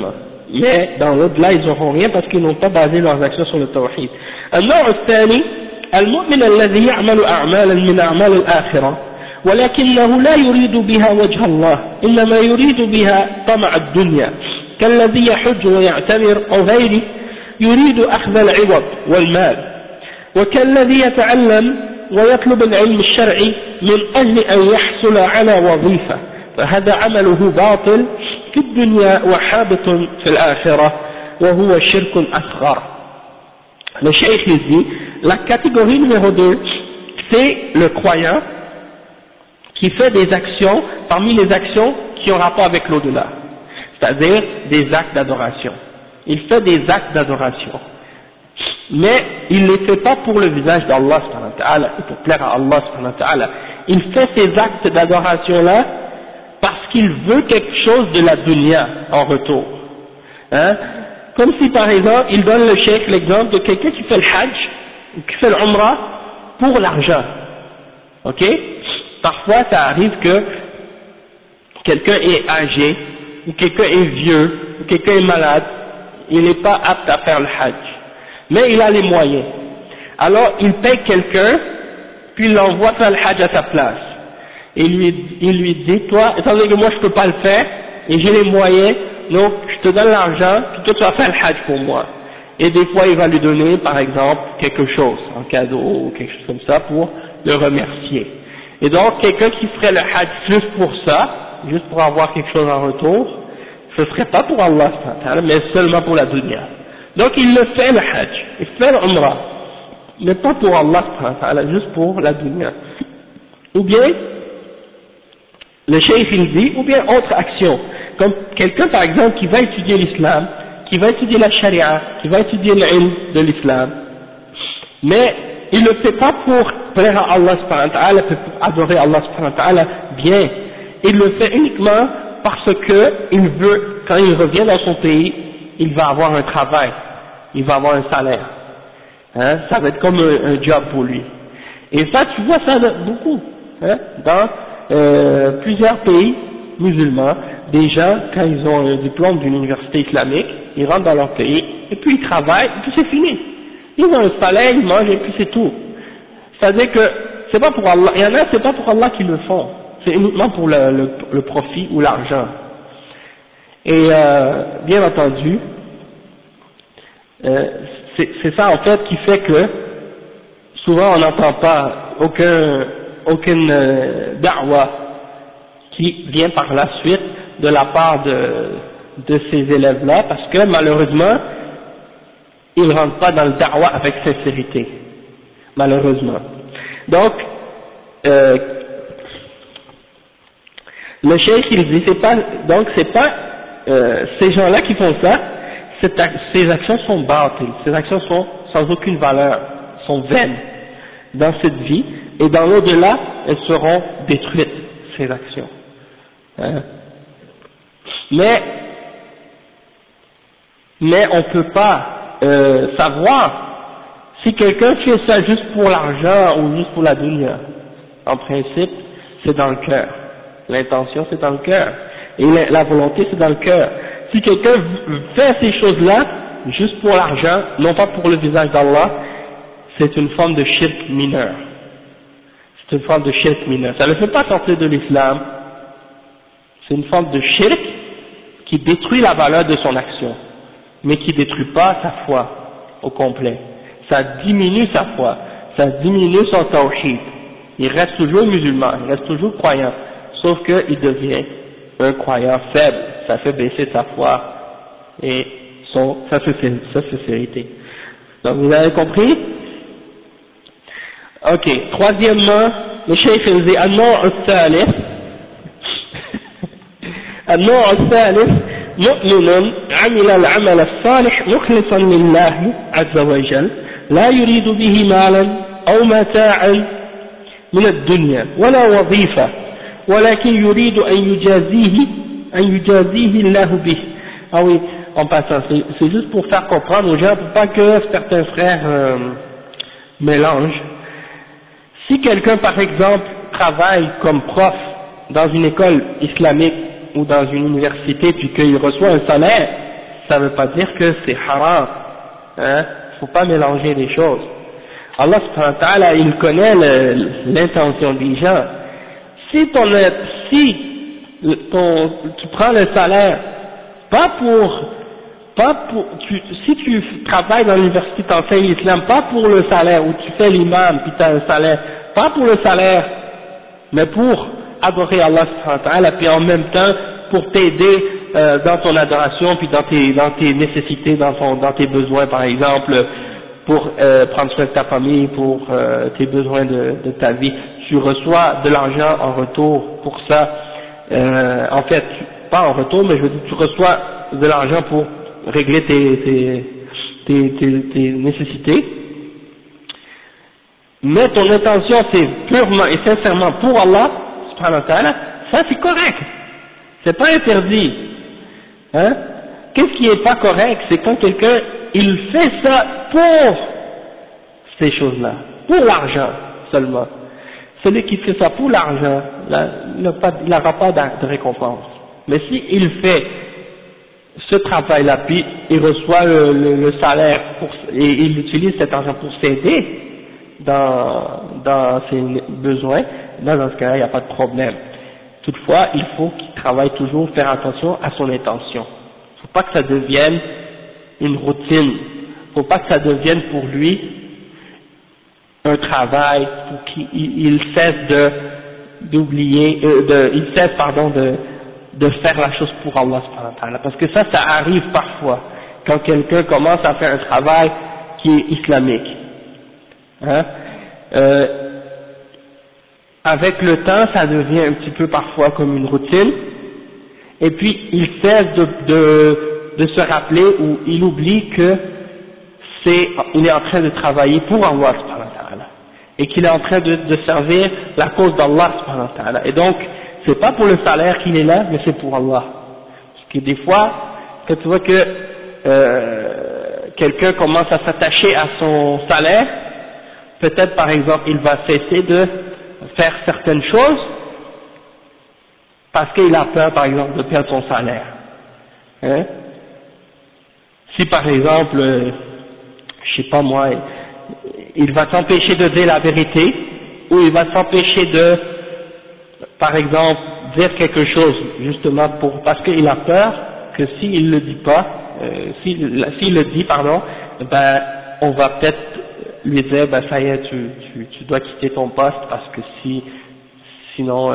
mais dans l'au-delà ils n'auront rien parce qu'ils n'ont pas basé leurs actions sur le tawhid. النوع الثاني المؤمن الذي يعمل أعمالا من أعمال الآخرة ولكنه لا يريد بها وجه الله إنما يريد بها طمع الدنيا كالذي يحج ويعتمر أو غيره يريد أخذ العوض والمال وكالذي يتعلم ويطلب العلم الشرعي من أجل أن يحصل على وظيفة فهذا عمله باطل في الدنيا وحابط في الآخرة وهو شرك أصغر. Le cheikh dit, la catégorie numéro 2, c'est le croyant qui fait des actions, parmi les actions qui ont rapport avec l'au-delà, c'est-à-dire des actes d'adoration. Il fait des actes d'adoration, mais il ne les fait pas pour le visage d'Allah subhanahu wa ta'ala et pour plaire à Allah subhanahu wa ta'ala. Il fait ces actes d'adoration-là parce qu'il veut quelque chose de la dunya en retour. Hein? Comme si par exemple, il donne le cheikh l'exemple de quelqu'un qui fait le hajj, ou qui fait l'umrah pour l'argent. Ok? Parfois ça arrive que quelqu'un est âgé, ou quelqu'un est vieux, ou quelqu'un est malade, il n'est pas apte à faire le hajj. Mais il a les moyens. Alors il paye quelqu'un, puis il l'envoie faire le hajj à sa place. Et il lui dit, toi, étant donné que moi je peux pas le faire, et j'ai les moyens, donc je te donne l'argent, puis toi tu vas faire le hajj pour moi. Et des fois il va lui donner par exemple quelque chose, un cadeau ou quelque chose comme ça pour le remercier. Et donc quelqu'un qui ferait le hajj juste pour ça, juste pour avoir quelque chose en retour, ce serait pas pour Allah mais seulement pour la dunya. Donc il le fait le hajj, il fait l'umrah, mais pas pour Allah juste pour la dunya. Ou bien, le cheikh il dit, ou bien autre action, comme quelqu'un par exemple qui va étudier l'islam, qui va étudier la charia, qui va étudier l'ilm de l'islam, mais il ne le fait pas pour plaire à Allah subhanahu wa ta'ala, pour adorer Allah subhanahu wa ta'ala bien, il le fait uniquement parce que il veut, quand il revient dans son pays, il va avoir un travail, il va avoir un salaire, hein, ça va être comme un job pour lui. Et ça, tu vois ça beaucoup, hein, dans plusieurs pays musulmans, des gens, quand ils ont un diplôme d'une université islamique, ils rentrent dans leur pays, et puis ils travaillent, et puis c'est fini. Ils ont un salaire, ils mangent, et puis c'est tout. C'est-à-dire que, c'est pas pour Allah, il y en a, c'est pas pour Allah qu'ils le font, c'est uniquement pour le profit ou l'argent. Et bien entendu, c'est ça en fait qui fait que, souvent on n'entend pas aucune da'wa qui vient par la suite de la part de ces élèves-là, parce que malheureusement, ils ne rentrent pas dans le da'wa avec sincérité, malheureusement. Donc, le cheikh il dit, c'est pas ces gens-là qui font ça, ces actions sont bâties, ces actions sont sans aucune valeur, sont vaines dans cette vie, et dans l'au-delà, elles seront détruites, ces actions. Hein? Mais on ne peut pas savoir si quelqu'un fait ça juste pour l'argent ou juste pour la dunya. En principe, c'est dans le cœur. L'intention, c'est dans le cœur. Et la volonté, c'est dans le cœur. Si quelqu'un fait ces choses-là juste pour l'argent, non pas pour le visage d'Allah, c'est une forme de shirk mineur. C'est une forme de shirk mineur. Ça ne le fait pas sortir de l'islam. C'est une forme de shirk qui détruit la valeur de son action, mais qui ne détruit pas sa foi au complet. Ça diminue sa foi, ça diminue son tawhid. Il reste toujours musulman, il reste toujours croyant, sauf qu'il devient un croyant faible. Ça fait baisser sa foi et sa sincérité. Donc vous avez compris? Ok, troisièmement, le cheikh il dit النوع الثالث مؤمن عمل العمل الصالح مخلصا لله عز وجل لا يريد به مالا أو متاعا من الدنيا ولا وظيفة ولكن يريد أن يجازيه الله به. Ah oui, en passant, c'est juste pour faire comprendre aux gens, pour pas que certains frères mélangent. Si quelqu'un par exemple travaille comme prof dans une école islamique ou dans une université puis qu'il reçoit un salaire, ça ne veut pas dire que c'est haram, hein, faut pas mélanger les choses. Allah subhanahu wa ta'ala, il connaît l'intention des gens. Si tu prends le salaire, si tu travailles dans l'université, tu enseignes l'islam, pas pour le salaire, ou tu fais l'imam, puis tu as un salaire, pas pour le salaire, mais pour adorer Allah subhanahu wa ta'ala, puis en même temps, pour t'aider dans ton adoration, puis dans tes nécessités, dans tes besoins, par exemple, pour prendre soin de ta famille, pour tes besoins de ta vie, tu reçois de l'argent en retour pour ça. En fait, pas en retour, mais je veux dire, tu reçois de l'argent pour régler tes nécessités. Mais ton intention c'est purement et sincèrement pour Allah, subhanahu wa ta'ala, ça c'est correct. C'est pas interdit. Hein? Qu'est-ce qui est pas correct? C'est quand quelqu'un, il fait ça pour ces choses-là, pour l'argent seulement. Celui qui fait ça pour l'argent, il n'aura pas de récompense. Mais si il fait ce travail-là, puis il reçoit le salaire et il utilise cet argent pour s'aider dans ses besoins, là dans ce cas-là, il n'y a pas de problème. Toutefois, il faut qu'il travaille toujours, faire attention à son intention. Il ne faut pas que ça devienne une routine. Il ne faut pas que ça devienne pour lui un travail pour qu'il cesse de faire la chose pour Allah subhanahu wa ta'ala. Parce que ça arrive parfois, quand quelqu'un commence à faire un travail qui est islamique. Hein? Avec le temps, ça devient un petit peu parfois comme une routine, et puis il cesse de se rappeler, ou il oublie que il est en train de travailler pour Allah subhanahu wa ta'ala, et qu'il est en train de servir la cause d'Allah subhanahu wa ta'ala. Et donc, c'est pas pour le salaire qu'il est là, mais c'est pour Allah. Parce que des fois, quand tu vois que quelqu'un commence à s'attacher à son salaire, peut-être par exemple il va cesser de faire certaines choses parce qu'il a peur par exemple de perdre son salaire. Hein? Si par exemple, je sais pas moi, il va s'empêcher de dire la vérité, ou il va s'empêcher de, par exemple, dire quelque chose justement parce qu'il a peur que s'il le dit pas, s'il le dit, ben on va peut-être lui dire, ben ça y est, tu dois quitter ton poste parce que sinon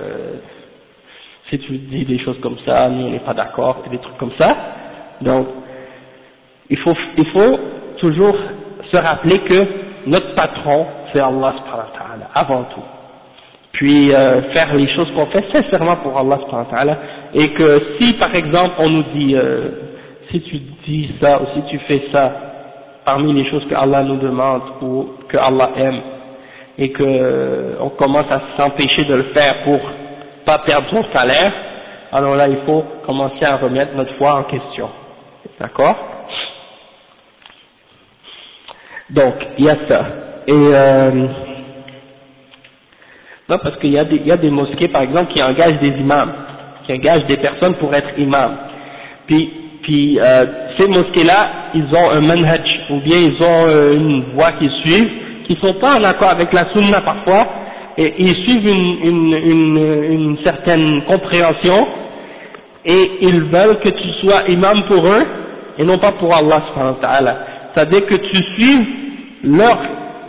si tu dis des choses comme ça, nous on n'est pas d'accord, et des trucs comme ça. Donc il faut toujours se rappeler que notre patron c'est Allah subhanahu wa ta'ala avant tout. Puis faire les choses qu'on fait sincèrement pour Allah subhanahu wa ta'ala, et que si par exemple on nous dit si tu dis ça ou si tu fais ça parmi les choses que Allah nous demande ou que Allah aime, et que on commence à s'empêcher de le faire pour pas perdre son salaire, alors là il faut commencer à remettre notre foi en question. D'accord? Donc il y a ça. Et non, parce qu'il y a des mosquées par exemple qui engagent des imams, qui engagent des personnes pour être imams. Puis ces mosquées-là, ils ont un manhaj, ou bien ils ont une voie qu'ils suivent, qui sont pas en accord avec la sunna parfois, et ils suivent une certaine compréhension, et ils veulent que tu sois imam pour eux, et non pas pour Allah subhanahu wa ta'ala. C'est-à-dire que tu suives leur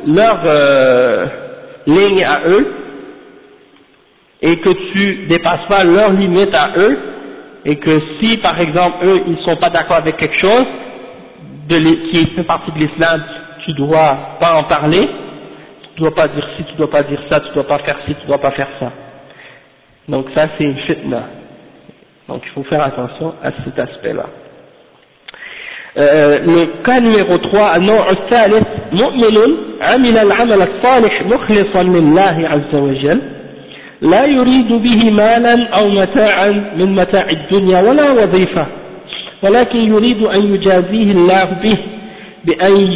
ligne à eux, et que tu dépasses pas leurs limites à eux, et que si par exemple eux ils sont pas d'accord avec quelque chose qui fait partie de l'islam, tu dois pas en parler, tu dois pas dire ci, tu dois pas dire ça, tu dois pas faire ci, tu dois pas faire ça. Donc ça c'est une fitna. Donc il faut faire attention à cet aspect-là. Le cas numéro 3, النوع الثالث مؤمن عمل العمل الصالح مخلصا لله عز وجل لا يريد به مالا أو متاعا من متاع الدنيا ولا وظيفة، ولكن يريد أن يجازيه الله به بأن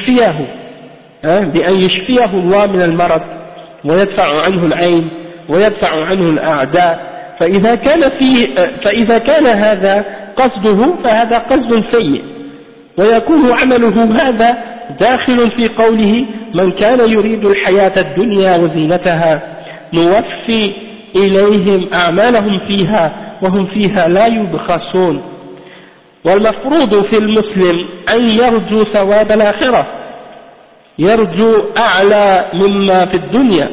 يشفيه الله من المرض ويدفع عنه العين ويدفع عنه الأعداء، فإذا كان هذا قصده فهذا قصد سيء، ويكون عمله هذا داخل في قوله من كان يريد الحياة الدنيا وزينتها نوفي إليهم أعمالهم فيها وهم فيها لا يبخسون. والمفروض في المسلم أن يرجو ثواب الآخرة، يرجو أعلى مما في الدنيا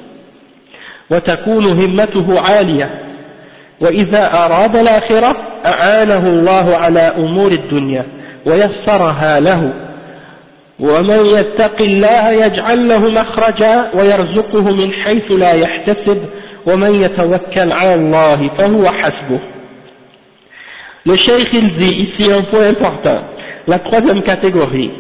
وتكون همته عالية، وإذا أراد الآخرة أعانه الله على أمور الدنيا ويسرها له. ومن يتق الله يجعل له مخرجا ويرزقه من حيث لا يحتسب ومن يتوكل على الله فهو حسبه. Le cheikh il dit ici un point important, la troisième catégorie,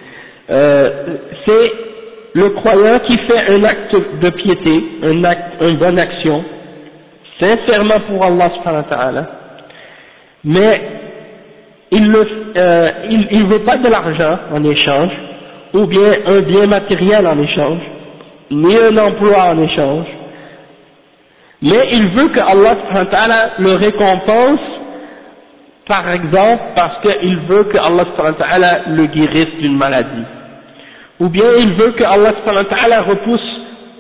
c'est le croyant qui fait un acte de piété, une bonne action, sincèrement pour Allah subhanahu wa ta'ala, mais il ne veut pas de l'argent en échange, ou bien un bien matériel en échange, ni un emploi en échange, mais il veut que Allah subhanahu wa ta'ala le récompense, par exemple parce qu'il veut que Allah subhanahu wa ta'ala le guérisse d'une maladie, ou bien il veut que Allah subhanahu wa ta'ala repousse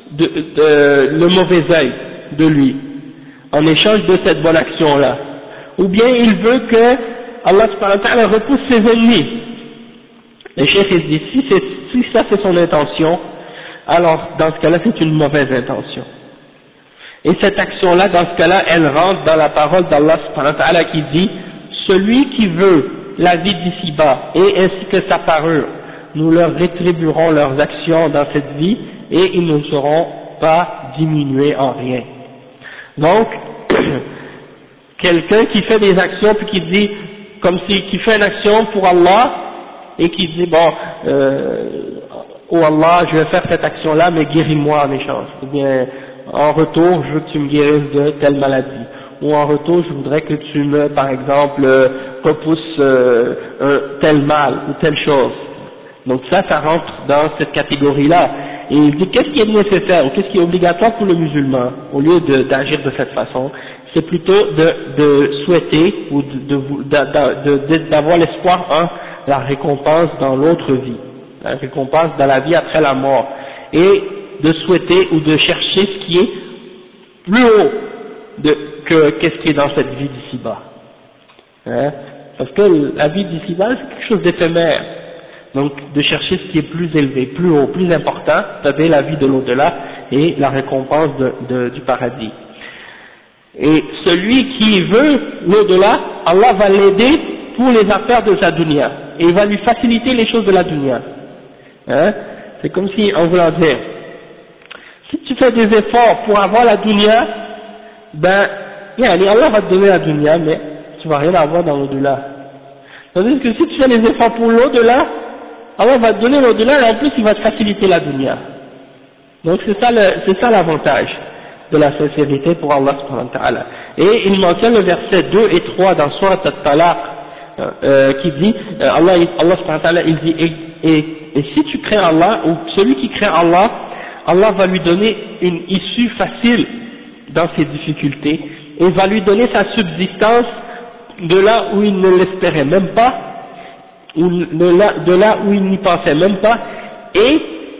le mauvais œil de lui en échange de cette bonne action là, ou bien il veut que Allah subhanahu wa ta'ala repousse ses ennemis. Le cheikh il dit si ça c'est son intention, alors dans ce cas-là c'est une mauvaise intention. Et cette action-là, dans ce cas-là, elle rentre dans la parole d'Allah subhanahu wa ta'ala qui dit celui qui veut la vie d'ici-bas et ainsi que sa parure, nous leur rétribuerons leurs actions dans cette vie et ils ne seront pas diminués en rien. Donc, quelqu'un qui fait des actions puis qui dit, qui fait une action pour Allah et qui dit bon, oh Allah, je vais faire cette action-là mais guéris-moi en échange, ou bien en retour je veux que tu me guérisses de telle maladie, ou en retour je voudrais que tu me, par exemple, repousses tel mal ou telle chose. Donc ça rentre dans cette catégorie-là. Et il dit qu'est-ce qui est nécessaire ou qu'est-ce qui est obligatoire pour le musulman, au lieu d'agir de cette façon, c'est plutôt de souhaiter ou d'avoir l'espoir en la récompense dans l'autre vie, la récompense dans la vie après la mort, et de souhaiter ou de chercher ce qui est plus haut qu'est-ce qui est dans cette vie d'ici-bas. Hein? Parce que la vie d'ici-bas c'est quelque chose d'éphémère. Donc de chercher ce qui est plus élevé, plus haut, plus important, c'est-à-dire la vie de l'au-delà et la récompense du paradis. Et celui qui veut l'au-delà, Allah va l'aider pour les affaires de sa dunya, et il va lui faciliter les choses de la dunya. Hein? C'est comme si, en voulant dire, si tu fais des efforts pour avoir la dunya, ben, Allah va te donner la dunya, mais tu vas rien avoir dans l'au-delà. Tandis que si tu fais des efforts pour l'au-delà, Allah va te donner l'au-delà et en plus il va te faciliter la dunya. Donc c'est ça l'avantage de la sincérité pour Allah subhanahu wa ta'ala. Et il mentionne le verset 2 et 3 dans Surat At-Talaq qui dit, Allah subhanahu wa ta'ala il dit, et si tu crains Allah, ou celui qui craint Allah, Allah va lui donner une issue facile dans ses difficultés et va lui donner sa subsistance de là où il ne l'espérait même pas, ou de là où il n'y pensait même pas, et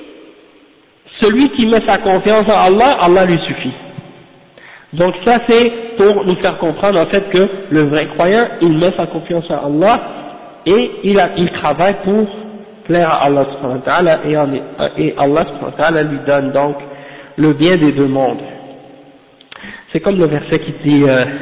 celui qui met sa confiance en Allah, Allah lui suffit. Donc ça c'est pour nous faire comprendre en fait que le vrai croyant, il met sa confiance en Allah et il travaille pour plaire à Allah subhanahu wa ta'ala, et Allah subhanahu wa ta'ala lui donne donc le bien des deux mondes. C'est comme le verset qui dit,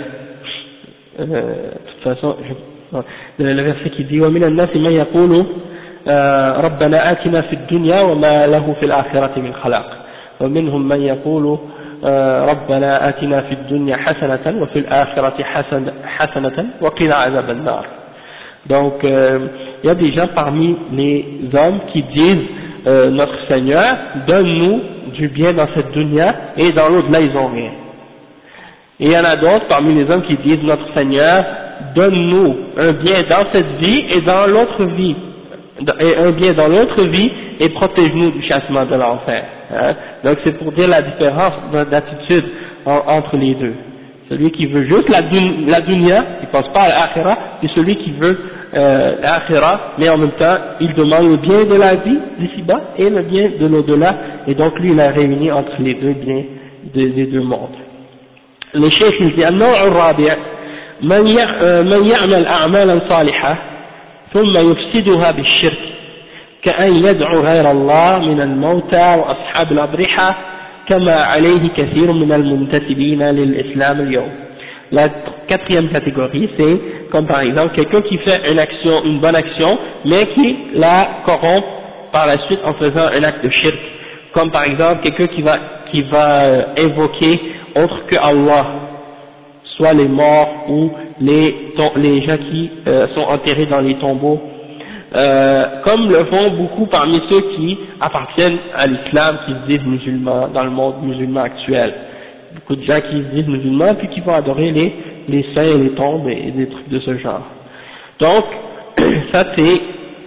de toute façon, le verset qui dit وَمِنَ النَّاسِ مَنْ يَقُولُ رَبَّنَا آتِنَا فِي الدُّنْيَا وَمَا لَهُ فِي الْآخِرَةِ مِنْ خَلَاقٍ وَمِنْهُمْ مَنْ يَقُولُ رَبَّنَا آتِنَا فِي الدُّنْيا حَسَنَةً وَفِي الْآخِرَةِ حَسَنَةً وَقِنَا عَذَابَ النَّارِ. Donc il y a des gens parmi les hommes qui disent notre Seigneur, donne-nous du bien dans cette dunya, et dans l'au-delà ils ont rien. Et il y en a d'autres parmi les hommes qui disent notre Seigneur, donne-nous un bien dans cette vie et dans l'autre vie, et un bien dans l'autre vie, et protège-nous du châtiment de l'enfer. Hein? Donc c'est pour dire la différence d'attitude entre les deux. Celui qui veut juste la dunya, il pense pas à l'akhira, c'est celui qui veut l'akhira, mais en même temps, il demande le bien de la vie d'ici-bas et le bien de l'au-delà, et donc lui, il a réuni entre les deux biens des deux mondes. Le cheikh, il dit, النوع الرابع من يعمل أعمالا صالحة ثم يفسدها بالشرك كأن يدعو غير الله من الموتى وأصحاب الأضرحة كما عليه كثير من المنتسبين للإسلام اليوم. La quatrième catégorie, c'est comme par exemple quelqu'un qui fait une bonne action, mais qui la corrompt par la suite en faisant un acte de shirk. Comme par exemple quelqu'un qui va invoquer autre que Allah, soit les morts ou les gens qui sont enterrés dans les tombeaux, comme le font beaucoup parmi ceux qui appartiennent à l'islam, qui se disent musulmans dans le monde musulman actuel. Beaucoup de gens qui se disent musulmans puis qui vont adorer les saints et les tombes et des trucs de ce genre. Donc, ça c'est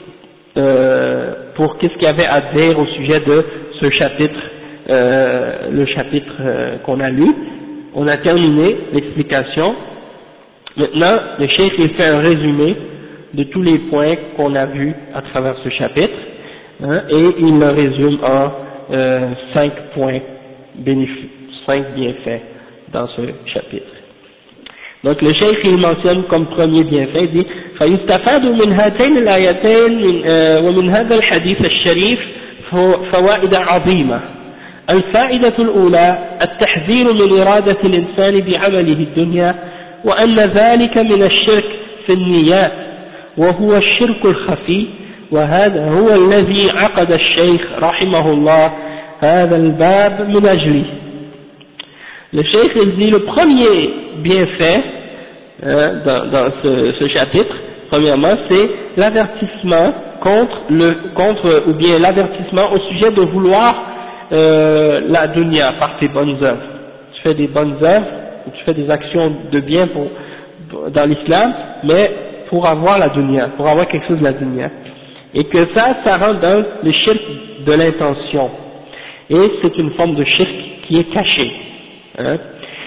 pour qu'est-ce qu'il y avait à dire au sujet de ce chapitre, le chapitre qu'on a lu. On a terminé l'explication. Maintenant, le cheikh il fait un résumé de tous les points qu'on a vus à travers ce chapitre, hein, et il le résume en 5 points bénéfiques, 5 bienfaits dans ce chapitre. Donc le cheikh il mentionne comme premier bienfait, il dit فيستفاد من هاتين الآيتين ومن هذا الحديث الشريف فوائد عظيمة. الفائدة الأولى التحذير من إرادة الإنسان بعمله الدنيا وأن ذلك من الشرك في النيات وهو الشرك الخفي وهذا هو الذي عقد الشيخ رحمه الله هذا الباب من أجله. Le cheikh il dit le premier bienfait dans ce chapitre, premièrement, c'est l'avertissement contre ou bien l'avertissement au sujet de vouloir la dunya par tes bonnes œuvres. Tu fais des bonnes œuvres, tu fais des actions de bien dans l'islam, mais pour avoir la dunya, pour avoir quelque chose de la dunya. Et que ça rentre dans le shirk de l'intention. Et c'est une forme de shirk qui est cachée. Hein.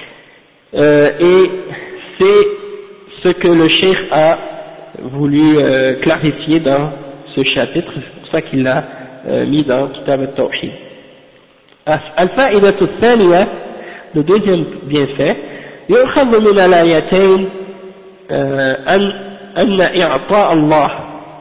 Et c'est ce que le cheikh a voulu clarifier dans ce chapitre, c'est pour ça qu'il l'a mis dans Kitab al-Tawhid. Al-Fa'idatu al-Thaniya, le deuxième bienfait, يؤخذ من الآيتين أن إعطاء الله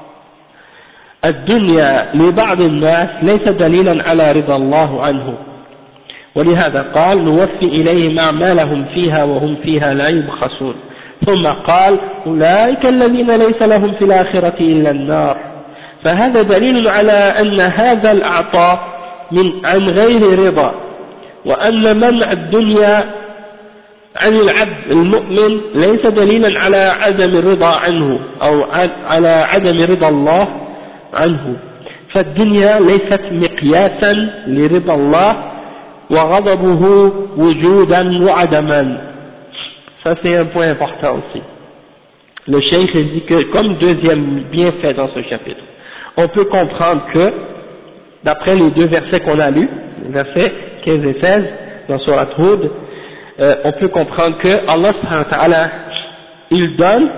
الدنيا لبعض الناس ليس دليلا على رضا الله عنه، ولهذا قال نوفي إليهم أعمالهم فيها وهم فيها لا يبخسون، ثم قال أولئك الذين ليس لهم في الآخرة إلا النار، فهذا دليل على أن هذا الأعطاء عن غير رضا، وأن منع الدنيا عن العبد المؤمن ليس دليلا على عدم الرضا عنه أو على عدم رضا الله عنه، فالدنيا ليست مقياسا لرضا الله وغضبه وجودا وعدما. Ça c'est un point important aussi. Le cheikh dit que comme deuxième bienfait dans ce chapitre, on peut comprendre que d'après les deux versets qu'on a lus, les versets 15 et 16 dans Surat Hud, on peut comprendre que Allah subhanahu wa ta'ala, il donne,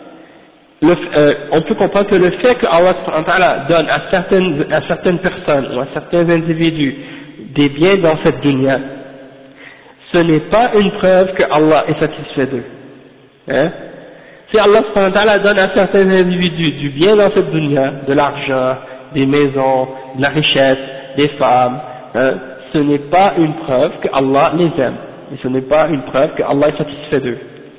on peut comprendre que le fait que Allah subhanahu wa ta'ala donne à certaines personnes ou à certains individus des biens dans cette dunya, ce n'est pas une preuve que Allah est satisfait d'eux. Hein? Si Allah subhanahu wa ta'ala donne à certains individus du bien dans cette dunya, de l'argent, des maisons, de la richesse, des femmes, hein, ce n'est pas une preuve que Allah les aime. Et ce n'est pas une preuve que Allah est satisfait d'eux.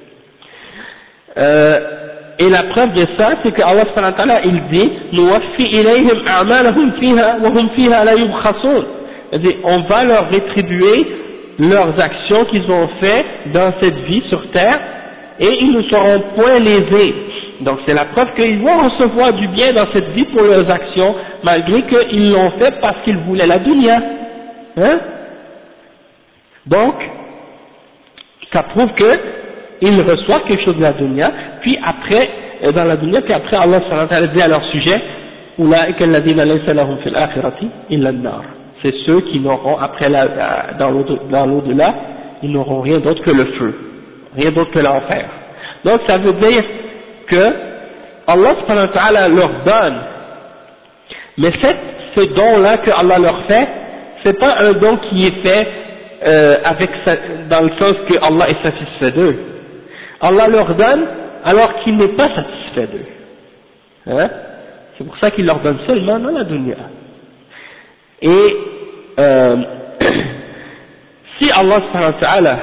Et la preuve de ça, c'est que Allah subhanahu wa ta'ala, il dit نُوَفِّي إِلَيْهِمْ أَعْمَالَهُمْ فِيهَا وَهُمْ فِيهَا لَا يُبْخَسُونَ. C'est-à-dire, on va leur rétribuer leurs actions qu'ils ont fait dans cette vie sur terre, et ils ne seront point lésés. Donc c'est la preuve qu'ils vont recevoir du bien dans cette vie pour leurs actions, malgré qu'ils l'ont fait parce qu'ils voulaient la dunya. Hein? Donc, ça prouve qu'ils reçoivent quelque chose de la dunya, puis après, dans la dunya, puis après Allah subhanahu wa ta'ala dit à leur sujet, أُولَٰئِكَ الَّذِينَ لَيْسَ لَهُمْ فِي الْآخِرَةِ إِلَّا النَّارِ. C'est ceux qui n'auront, après dans l'au-delà, ils n'auront rien d'autre que le feu. rien d'autre que l'enfer. Donc ça veut dire que Allah subhanahu wa ta'ala leur donne, mais ce don-là que Allah leur fait, c'est pas un don qui est fait dans le sens que Allah est satisfait d'eux. Allah leur donne alors qu'il n'est pas satisfait d'eux. Hein? C'est pour ça qu'il leur donne seulement dans la dunya. Et si Allah subhanahu wa ta'ala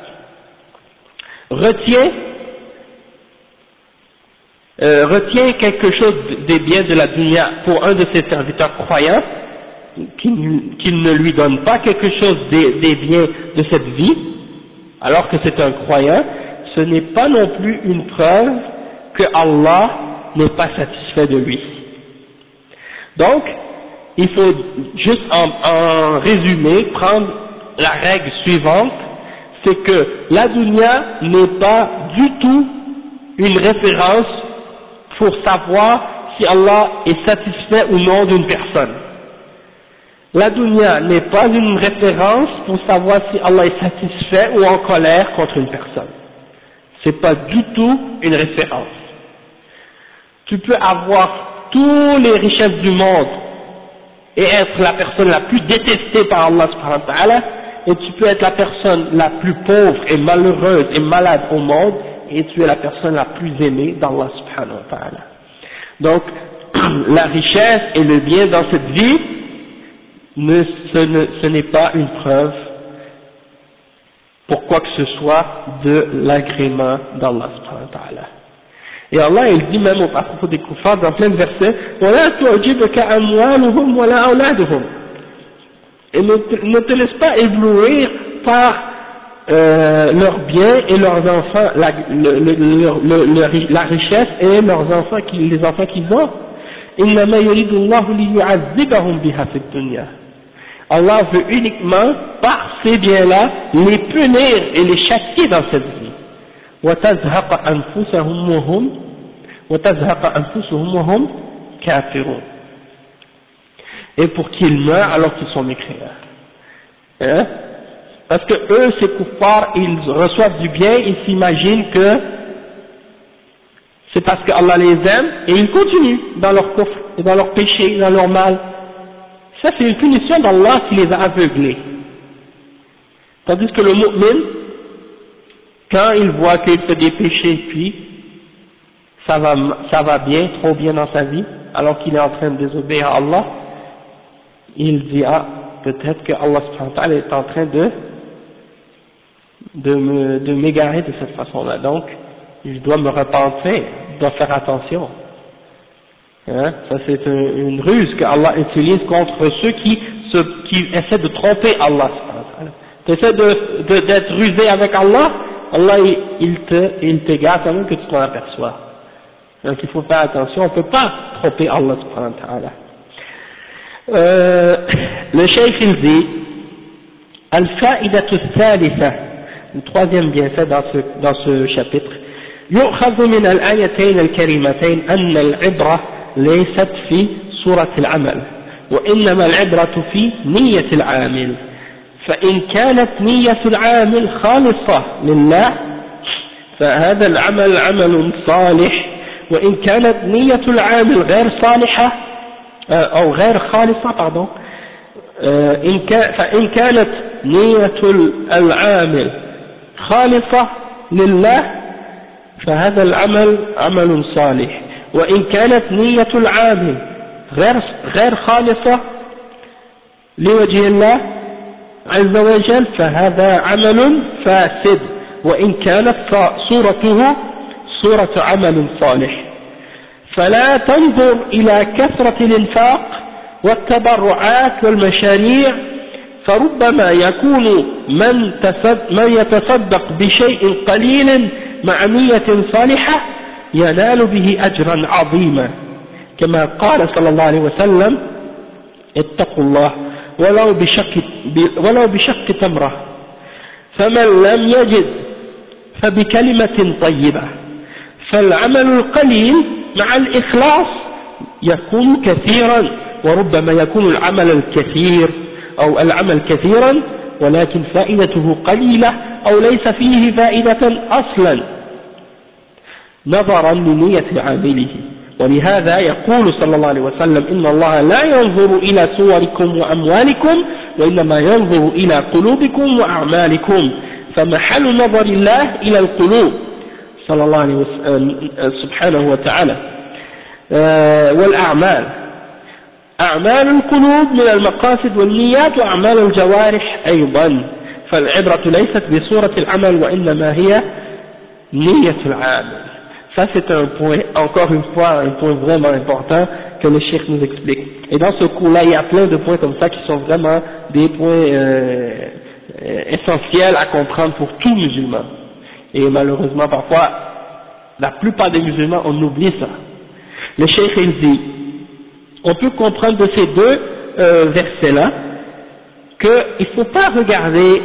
retient quelque chose des biens de la dunya pour un de ses serviteurs croyants, qu'il ne lui donne pas quelque chose des biens de cette vie, alors que c'est un croyant, ce n'est pas non plus une preuve que Allah n'est pas satisfait de lui. Donc, il faut juste en résumé prendre la règle suivante, c'est que la dunya n'est pas du tout une référence pour savoir si Allah est satisfait ou non d'une personne. La dunya n'est pas une référence pour savoir si Allah est satisfait ou en colère contre une personne. C'est pas du tout une référence. Tu peux avoir toutes les richesses du monde et être la personne la plus détestée par Allah subhanahu wa ta'ala, et tu peux être la personne la plus pauvre et malheureuse et malade au monde, et tu es la personne la plus aimée d'Allah subhanahu wa ta'ala. Donc, la richesse et le bien dans cette vie, ce n'est pas une preuve pour quoi que ce soit de l'agrément d'Allah subhanahu wa ta'ala. Et Allah, il dit même à propos des kuffars dans plein de versets, وَلَا تُعْجِبْكَ أَمْوَالُهُمْ وَلَا أَوْلَادُهُمْ. Et ne te laisse pas éblouir par leurs biens et leurs enfants, la richesse et leurs enfants, les enfants qu'ils ont. إِنَّمَا يُرِيدُ اللَّهُ لِيُعَذِّبَهُمْ بِهَا فِي الدُّنْيَا. Allah veut uniquement, par ces biens-là, les punir et les châtier dans cette vie. وَتَزْهَقَ أَنفُسُهُمْ وَهُمْ كَافِرُونَ. Et pour qu'ils meurent alors qu'ils sont mécréants. Hein? Parce que eux, ces kuffars, ils reçoivent du bien, ils s'imaginent que c'est parce que Allah les aime, et ils continuent dans leur kufr, et dans leur péché, dans leur mal. Ça, c'est une punition d'Allah qui les a aveuglés. Tandis que le mu'min, quand il voit qu'il fait des péchés, puis ça va bien, trop bien dans sa vie, alors qu'il est en train de désobéir à Allah, il dit, peut-être que Allah subhanahu wa ta'ala est en train de m'égarer de cette façon-là, donc je dois me repentir, je dois faire attention. Hein? Ça c'est une ruse que Allah utilise contre ceux qui essaient de tromper Allah subhanahu wa ta'ala. Tu essaies d'être rusé avec Allah, Allah il t'égare quand même que tu t'en aperçois. Donc il faut faire attention, on ne peut pas tromper Allah subhanahu wa ta'ala. Le cheikh il dit Al-Fa'idatu Thalitha, le troisième bienfait dans ce chapitre, يؤخذ من الآيتين الكريمتين أن العبرة ليست في صورة العمل وإنما العبرة في نية العامل فإن كانت نية العامل خالصة لله فهذا العمل عمل صالح وإن كانت نية العامل غير صالحة أو غير خالصة فإن كانت نية العامل خالصة لله فهذا العمل عمل صالح وإن كانت نية العامل غير خالصة لوجه الله عز وجل فهذا عمل فاسد وإن كانت صورته صورة عمل صالح فلا تنظر إلى كثرة الإنفاق والتبرعات والمشاريع فربما يكون من يتصدق بشيء قليل مع نية صالحة ينال به أجرا عظيما كما قال صلى الله عليه وسلم اتقوا الله ولو بشق تمرة فمن لم يجد فبكلمة طيبة فالعمل القليل مع الإخلاص يكون كثيرا وربما يكون العمل الكثير أو العمل كثيرا ولكن فائدته قليلة أو ليس فيه فائدة أصلا نظرا لنية عامله. ولهذا يقول صلى الله عليه وسلم إن الله لا ينظر إلى صوركم وأموالكم وإنما ينظر إلى قلوبكم وأعمالكم فمحل نظر الله إلى القلوب صلى الله عليه وسلم سبحانه وتعالى. والأعمال أعمال القلوب من المقاصد والنيات وأعمال الجوارح أيضا، فالعبرة ليست بصورة العمل وإنما هي نية العامل. Ça c'est un point, encore une fois, un point vraiment important que le cheikh nous explique. Et dans ce cours-là, il y a plein de points comme ça qui sont vraiment des points essentiels à comprendre pour tout musulman. Et malheureusement, parfois, la plupart des musulmans, on oublie ça. Le cheikh il dit, on peut comprendre de ces deux versets-là qu'il ne faut pas regarder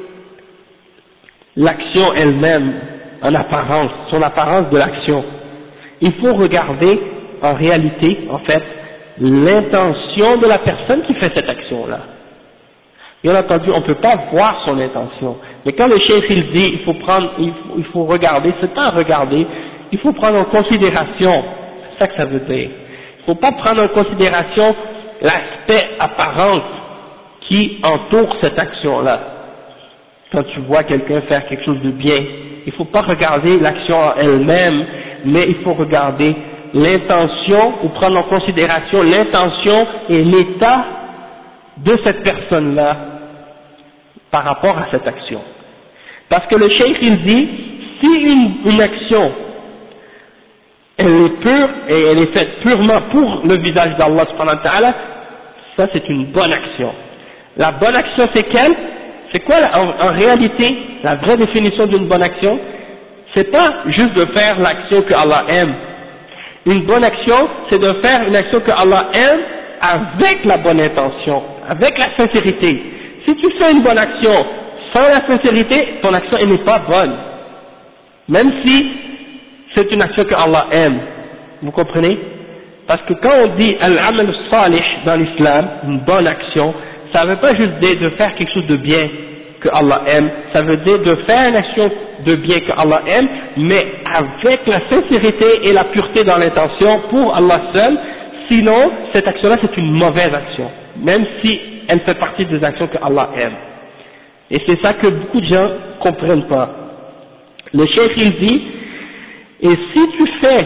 l'action elle-même en apparence, son apparence de l'action. Il faut regarder en réalité, en fait, l'intention de la personne qui fait cette action-là. Bien entendu, on ne peut pas voir son intention. Mais quand le cheikh il dit, il faut regarder, c'est pas regarder, il faut prendre en considération, c'est ça que ça veut dire. Il ne faut pas prendre en considération l'aspect apparent qui entoure cette action-là. Quand tu vois quelqu'un faire quelque chose de bien, il ne faut pas regarder l'action en elle-même, mais il faut regarder l'intention ou prendre en considération l'intention et l'état de cette personne-là par rapport à cette action. Parce que le cheikh il dit, si une action elle est pure et elle est faite purement pour le visage d'Allah subhanahu wa ta'ala, ça c'est une bonne action. La bonne action c'est quelle? C'est quoi en réalité la vraie définition d'une bonne action? C'est pas juste de faire l'action que Allah aime. Une bonne action, c'est de faire une action que Allah aime avec la bonne intention, avec la sincérité. Si tu fais une bonne action sans la sincérité, ton action elle n'est pas bonne. Même si c'est une action que Allah aime. Vous comprenez? Parce que quand on dit al-amal salih dans l'islam, une bonne action, ça ne veut pas juste dire de faire quelque chose de bien que Allah aime, ça veut dire de faire une action de bien que Allah aime, mais avec la sincérité et la pureté dans l'intention pour Allah seul, sinon cette action-là c'est une mauvaise action, même si elle fait partie des actions que Allah aime. Et c'est ça que beaucoup de gens ne comprennent pas. Le cheikh il dit, et si tu fais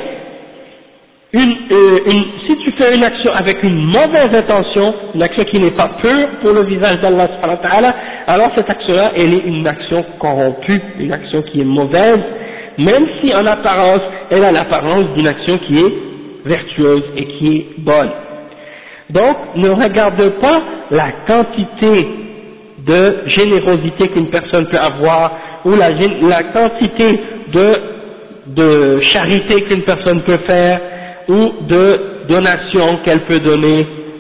une action avec une mauvaise intention, une action qui n'est pas pure pour le visage d'Allah subhanahu wa ta'ala, alors cette action-là, elle est une action corrompue, une action qui est mauvaise, même si en apparence, elle a l'apparence d'une action qui est vertueuse et qui est bonne. Donc, ne regarde pas la quantité de générosité qu'une personne peut avoir, ou la quantité de charité qu'une personne peut faire, ou de donations qu'elle peut donner,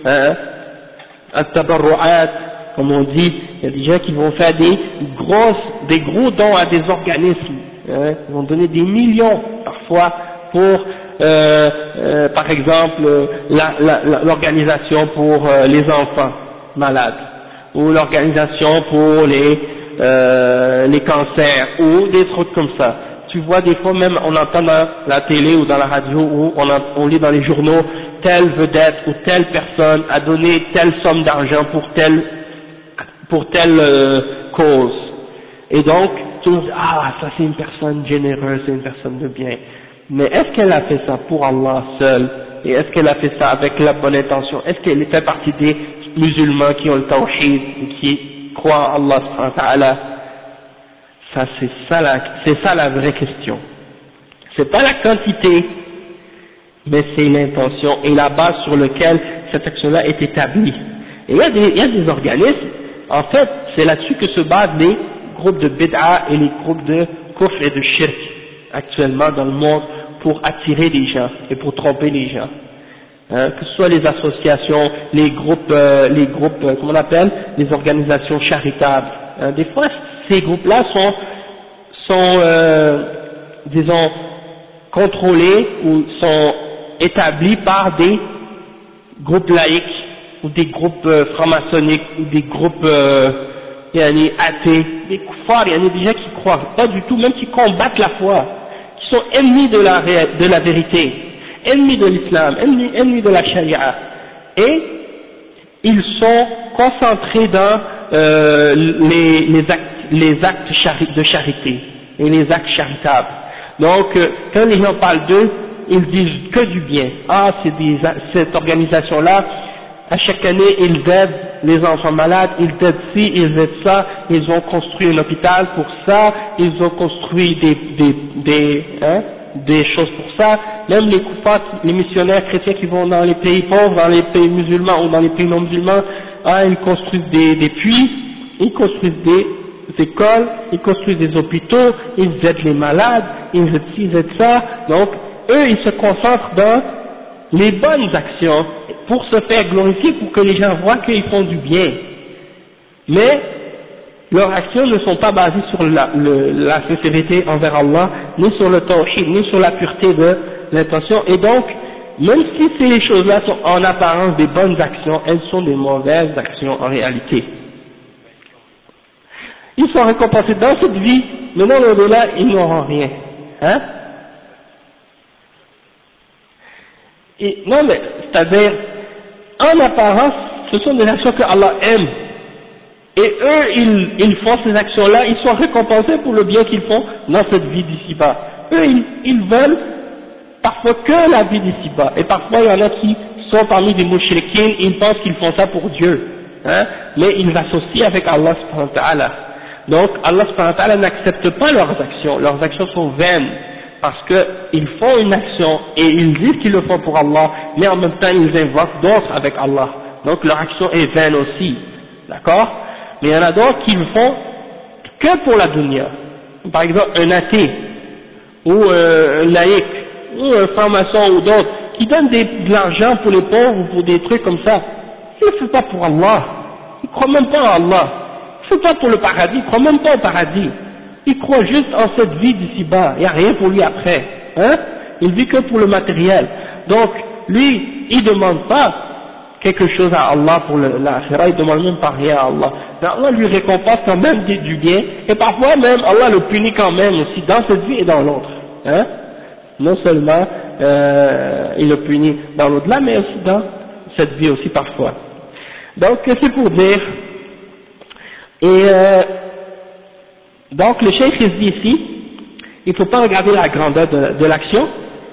at-tabarru'at, comme on dit, il y a des gens qui vont faire des gros dons à des organismes, ils vont donner des millions parfois pour, par exemple, l'organisation pour les enfants malades, ou l'organisation pour les cancers, ou des trucs comme ça. Tu vois des fois même on entend dans la télé ou dans la radio ou on lit dans les journaux telle vedette ou telle personne a donné telle somme d'argent pour telle cause. Et donc tu dis ah ça c'est une personne généreuse, c'est une personne de bien. Mais est-ce qu'elle a fait ça pour Allah seul? Et est-ce qu'elle a fait ça avec la bonne intention? Est-ce qu'elle fait partie des musulmans qui ont le tawhid et qui croient en Allah subhanahu wa ta'ala? Ça, c'est ça la vraie question. C'est pas la quantité, mais c'est l'intention et la base sur laquelle cette action-là est établie. Et il y a des organismes, en fait, c'est là-dessus que se basent les groupes de bid'a et les groupes de kufr et de shirk actuellement dans le monde pour attirer les gens et pour tromper les gens. Que ce soit les associations, les groupes, comment on appelle, les organisations charitables. Des fois, ces groupes-là sont disons, contrôlés ou sont établis par des groupes laïcs ou des groupes franc-maçonniques ou des groupes athées, des kuffars, des gens qui croient pas du tout, même qui combattent la foi, qui sont ennemis de la vérité, ennemis de l'islam, ennemis de la charia, et ils sont concentrés dans les actes de charité et les actes charitables. Donc quand les gens parlent d'eux, ils disent que du bien. Ah, cette organisation-là, à chaque année, ils aident les enfants malades, ils aident ci, ils aident ça, ils ont construit un hôpital pour ça, ils ont construit des choses pour ça. Même les kuffars, les missionnaires chrétiens qui vont dans les pays pauvres, dans les pays musulmans ou dans les pays non musulmans, ils construisent des puits, ils construisent des écoles, ils construisent des hôpitaux, ils aident les malades, ils aident ci, ils aident ça. Donc, eux, ils se concentrent dans les bonnes actions pour se faire glorifier, pour que les gens voient qu'ils font du bien. Mais leurs actions ne sont pas basées sur la sincérité envers Allah, ni sur le tawhid, ni sur la pureté de l'intention. Et donc, même si ces choses-là sont en apparence des bonnes actions, elles sont des mauvaises actions en réalité. Ils sont récompensés dans cette vie, mais dans l'au-delà, ils n'auront rien. Hein? Et, non mais, c'est-à-dire, en apparence, ce sont des actions que Allah aime. Et eux, ils font ces actions-là, ils sont récompensés pour le bien qu'ils font dans cette vie d'ici-bas. Eux, ils veulent parfois que la vie d'ici-bas. Et parfois, il y en a qui sont parmi des mouchriquins, ils pensent qu'ils font ça pour Dieu. Hein? Mais ils l'associent avec Allah subhanahu wa ta'ala. Donc, Allah subhanahu wa ta'ala n'accepte pas leurs actions sont vaines. Parce qu'ils font une action et ils disent qu'ils le font pour Allah, mais en même temps ils invoquent d'autres avec Allah. Donc leur action est vaine aussi, d'accord? Mais il y en a d'autres qui le font que pour la dunya. Par exemple un athée, ou un laïc, ou un franc-maçon ou d'autres, qui donnent de l'argent pour les pauvres ou pour des trucs comme ça. Il ne le fait pas pour Allah. Il ne croit même pas en Allah. Il ne fait pas pour le paradis, il ne croit même pas au paradis. Il croit juste en cette vie d'ici-bas, il n'y a rien pour lui après, hein? Il vit que pour le matériel. Donc, lui, il ne demande pas quelque chose à Allah pour l'akhira, il ne demande même pas rien à Allah. Mais Allah lui récompense quand même du bien, et parfois même, Allah le punit quand même aussi, dans cette vie et dans l'autre, hein? Non seulement, il le punit dans l'au-delà, mais aussi dans cette vie aussi parfois. Donc, c'est pour dire, donc le cheikh se dit ici, il ne faut pas regarder la grandeur de l'action,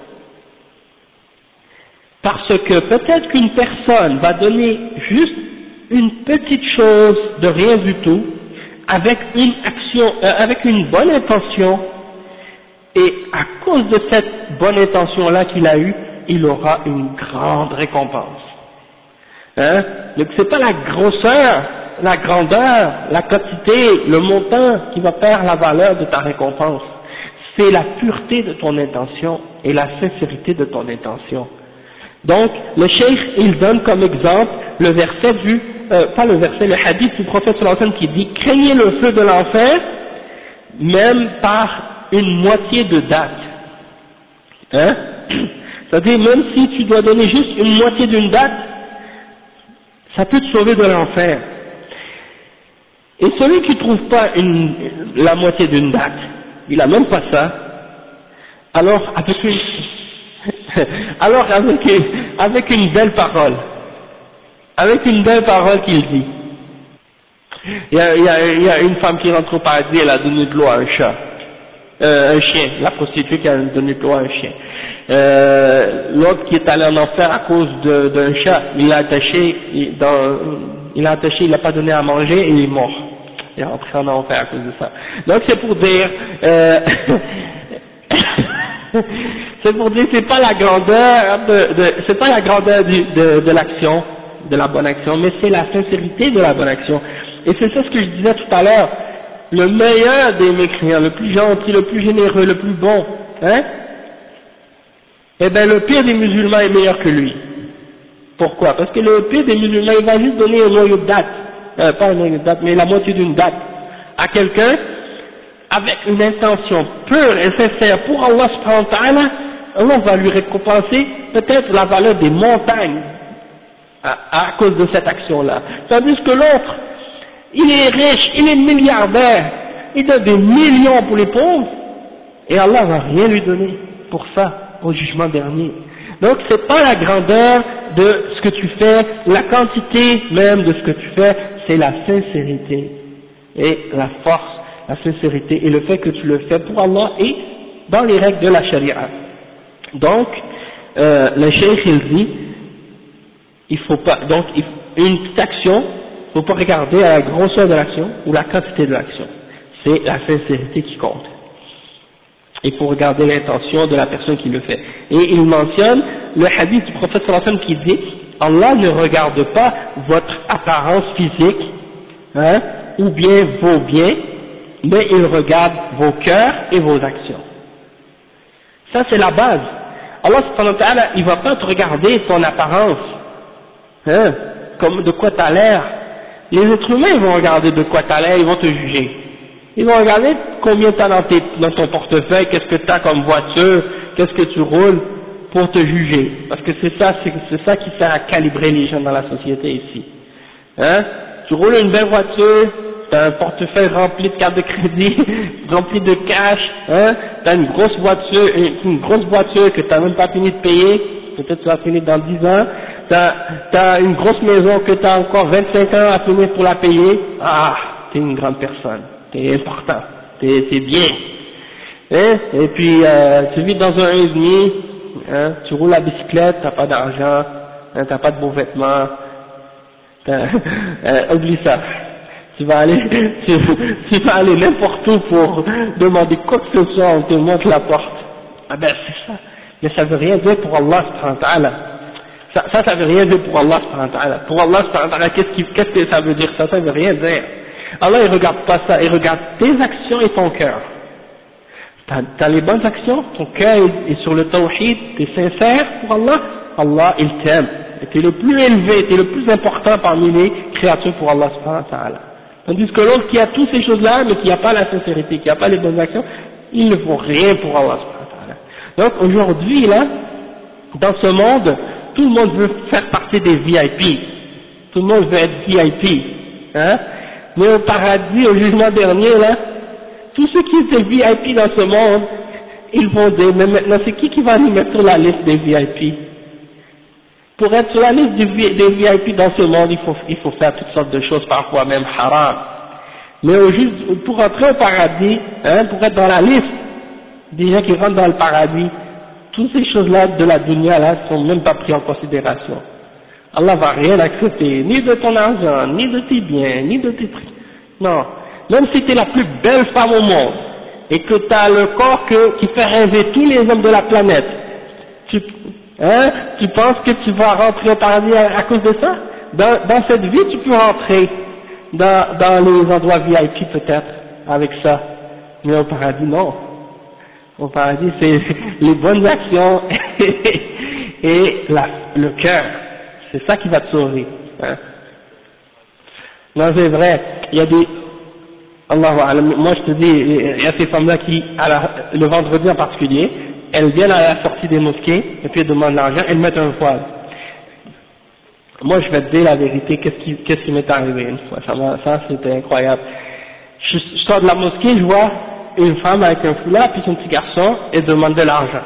parce que peut-être qu'une personne va donner juste une petite chose de rien du tout, avec une action, avec une bonne intention, et à cause de cette bonne intention-là qu'il a eue, il aura une grande récompense. Hein? Donc c'est pas la grosseur, la grandeur, la quantité, le montant qui va faire la valeur de ta récompense. C'est la pureté de ton intention et la sincérité de ton intention. Donc, le cheikh, il donne comme exemple le verset pas le verset, le hadith du prophète sallallahu alayhi wa sallam qui dit « Craignez le feu de l'enfer, même par une moitié de date. » Hein? C'est-à-dire, même si tu dois donner juste une moitié d'une date, ça peut te sauver de l'enfer. Et celui qui ne trouve pas la moitié d'une date, il n'a même pas ça, alors avec une belle parole, qu'il dit. Il y a une femme qui rentre au paradis, elle a donné de l'eau à un chat, un chien, la prostituée qui a donné de l'eau à un chien. L'autre qui est allé en enfer à cause d'un chat, il l'a attaché, il l'a pas donné à manger et il est mort. Il est rentré en enfer à cause de ça. Donc c'est pour dire, c'est pas la grandeur c'est pas la grandeur de l'action, de la bonne action, mais c'est la sincérité de la bonne action. Et c'est ça ce que je disais tout à l'heure. Le meilleur des mécréants, le plus gentil, le plus généreux, le plus bon, hein? Eh ben le pire des musulmans est meilleur que lui. Pourquoi? Parce que le pire des musulmans, il va juste donner un noyau de date, pas un noyau de date, mais la moitié d'une date à quelqu'un avec une intention pure et sincère pour Allah subhanahu wa ta'ala. Allah va lui récompenser peut-être la valeur des montagnes à cause de cette action-là. Tandis que l'autre, il est riche, il est milliardaire, il donne des millions pour les pauvres, et Allah va rien lui donner pour ça, au jugement dernier. Donc c'est pas la grandeur de ce que tu fais, la quantité même de ce que tu fais, c'est la sincérité, et la force, la sincérité, et le fait que tu le fais pour Allah, et dans les règles de la charia. Donc, le cheikh il dit, il faut pas, donc une petite action, il ne faut pas regarder à la grosseur de l'action ou la quantité de l'action, c'est la sincérité qui compte. Il faut regarder l'intention de la personne qui le fait. Et il mentionne le hadith du prophète sallallahu alayhi wa sallam qui dit, Allah ne regarde pas votre apparence physique, hein, ou bien vos biens, mais il regarde vos cœurs et vos actions. Ça c'est la base. Allah subhanahu wa ta'ala, il va pas te regarder ton apparence, hein, comme de quoi tu as l'air. Les êtres humains ils vont regarder de quoi tu as l'air, ils vont te juger. Ils vont regarder combien tu as dans ton portefeuille, qu'est-ce que tu as comme voiture, qu'est-ce que tu roules, pour te juger. Parce que c'est ça qui sert à calibrer les gens dans la société ici. Hein? Tu roules une belle voiture, tu as un portefeuille rempli de cartes de crédit, rempli de cash, hein? Tu as une grosse voiture que tu n'as même pas fini de payer, peut-être tu vas finir dans 10 ans, tu as une grosse maison que tu as encore 25 ans à finir pour la payer, ah, tu es une grande personne, tu es important, tu es bien. Hein? Et puis tu vis dans un 1,5, hein? Tu roules la bicyclette, tu n'as pas d'argent, hein? Tu n'as pas de beaux vêtements, oublie ça. Tu vas aller n'importe où pour demander quoi que ce soit, on te montre la porte. Ah ben c'est ça. Mais ça veut rien dire pour Allah subhanahu wa ta'ala. Ça veut rien dire pour Allah subhanahu wa ta'ala. Pour Allah subhanahu wa ta'ala, qu'est-ce que ça veut dire ça? Ça veut rien dire. Allah il regarde pas ça, il regarde tes actions et ton cœur. T'as les bonnes actions, ton cœur est sur le tawhid, t'es sincère pour Allah, Allah il t'aime. Et t'es le plus élevé, t'es le plus important parmi les créatures pour Allah subhanahu wa ta'ala. Tandis que l'autre qui a toutes ces choses-là, mais qui n'a pas la sincérité, qui n'a pas les bonnes actions, il ne vaut rien pour Allah subhanahu wa ta'ala. Donc aujourd'hui là, dans ce monde, tout le monde veut faire partie des VIP. Tout le monde veut être VIP. Hein? Mais au paradis, au jugement dernier là, tous ceux qui étaient VIP dans ce monde, ils vont dire, mais maintenant c'est qui va nous mettre sur la liste des VIP? Pour être sur la liste des VIP dans ce monde, il faut faire toutes sortes de choses, parfois même haram. Mais pour entrer au paradis, hein, pour être dans la liste des gens qui rentrent dans le paradis, toutes ces choses-là de la dunya là sont même pas prises en considération. Allah va rien accepter, ni de ton argent, ni de tes biens, ni de tes trucs. Non. Même si tu es la plus belle femme au monde, et que tu as le corps qui fait rêver tous les hommes de la planète, tu penses que tu vas rentrer au paradis à cause de ça? Dans cette vie, tu peux rentrer dans les endroits VIP peut-être, avec ça. Mais au paradis, non. Au paradis, c'est les bonnes actions et le cœur. C'est ça qui va te sauver. Hein? Non, c'est vrai. Il y a des... moi je te dis, il y a ces femmes-là qui, le vendredi en particulier, elles viennent à la sortie des mosquées, et puis elles demandent l'argent, elles mettent un voile. Moi je vais te dire la vérité, qu'est-ce qui m'est arrivé une fois, ça c'était incroyable. Je sors de la mosquée, je vois une femme avec un foulard, puis son petit garçon, et demande de l'argent.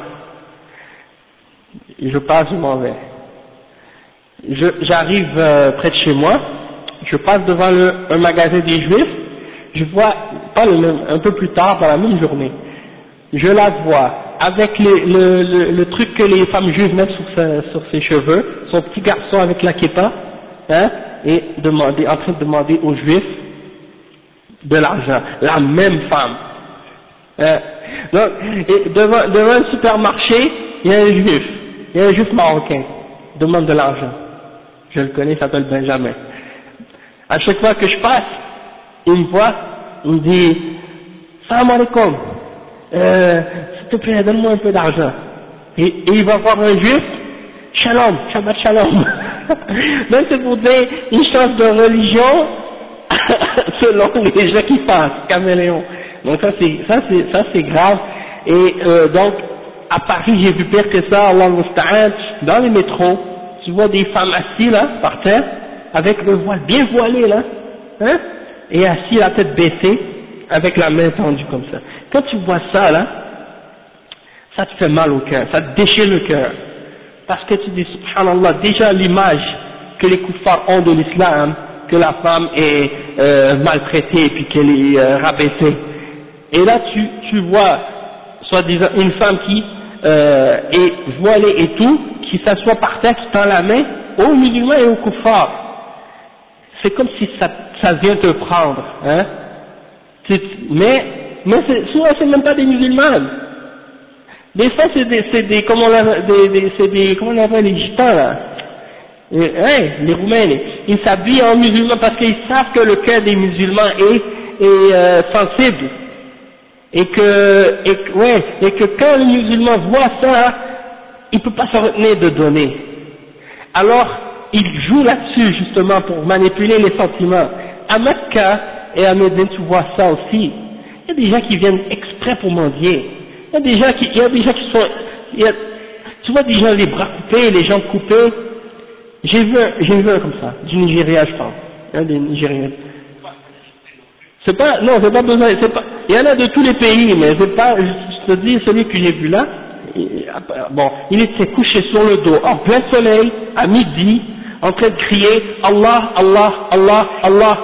Je passe, je m'en vais. J'arrive près de chez moi, je passe devant un magasin des Juifs, je vois, un peu plus tard dans la même journée, je la vois avec le truc que les femmes juives mettent sur ses cheveux, son petit garçon avec la kippa, hein, et en train de demander aux Juifs de l'argent, la même femme. Donc, et devant un supermarché, il y a un juif marocain, demande de l'argent. Je le connais, il s'appelle Benjamin. À chaque fois que je passe, il me voit, il me dit Salam alaikum, s'il te plaît, donne-moi un peu d'argent. Et il va voir un juif, Shalom, Shabbat Shalom. Donc c'est pour dire, il change de religion selon les gens qui passent, caméléon. Donc ça c'est grave. Et donc, à Paris, j'ai vu pire que ça, Allah musta'an, dans les métros, tu vois des femmes assises là, par terre, avec le voile bien voilé là, hein, et assis la tête baissée, avec la main tendue comme ça. Quand tu vois ça là, ça te fait mal au cœur, ça te déchire le cœur. Parce que tu dis, subhanallah, déjà l'image que les kuffars ont de l'islam, que la femme est maltraitée et puis qu'elle est rabaissée. Et là tu vois, soi-disant, une femme qui est voilée et tout, qui s'assoit par terre, qui tend la main aux musulmans et aux kuffars. C'est comme si ça vient te prendre, hein. Mais souvent c'est même pas des musulmanes. Des fois c'est comment on appelle les gitans là. Les Roumains, ils s'habillent en musulmans parce qu'ils savent que le cœur des musulmans est sensible. Et que quand le musulman voit ça, il peut pas se retenir de donner. Alors, il joue là-dessus justement pour manipuler les sentiments. À Mecca et à Médine, tu vois ça aussi. Il y a des gens qui viennent exprès pour mendier. Il y a des gens qui sont, tu vois des gens les bras coupés, les jambes coupées. J'ai vu un comme ça, du Nigeria je pense, un des Nigériens. C'est pas besoin, il y en a de tous les pays, mais c'est pas, je te dis, celui que j'ai vu là, il était couché sur le dos, en plein soleil, à midi, en train de crier, Allah, Allah, Allah, Allah.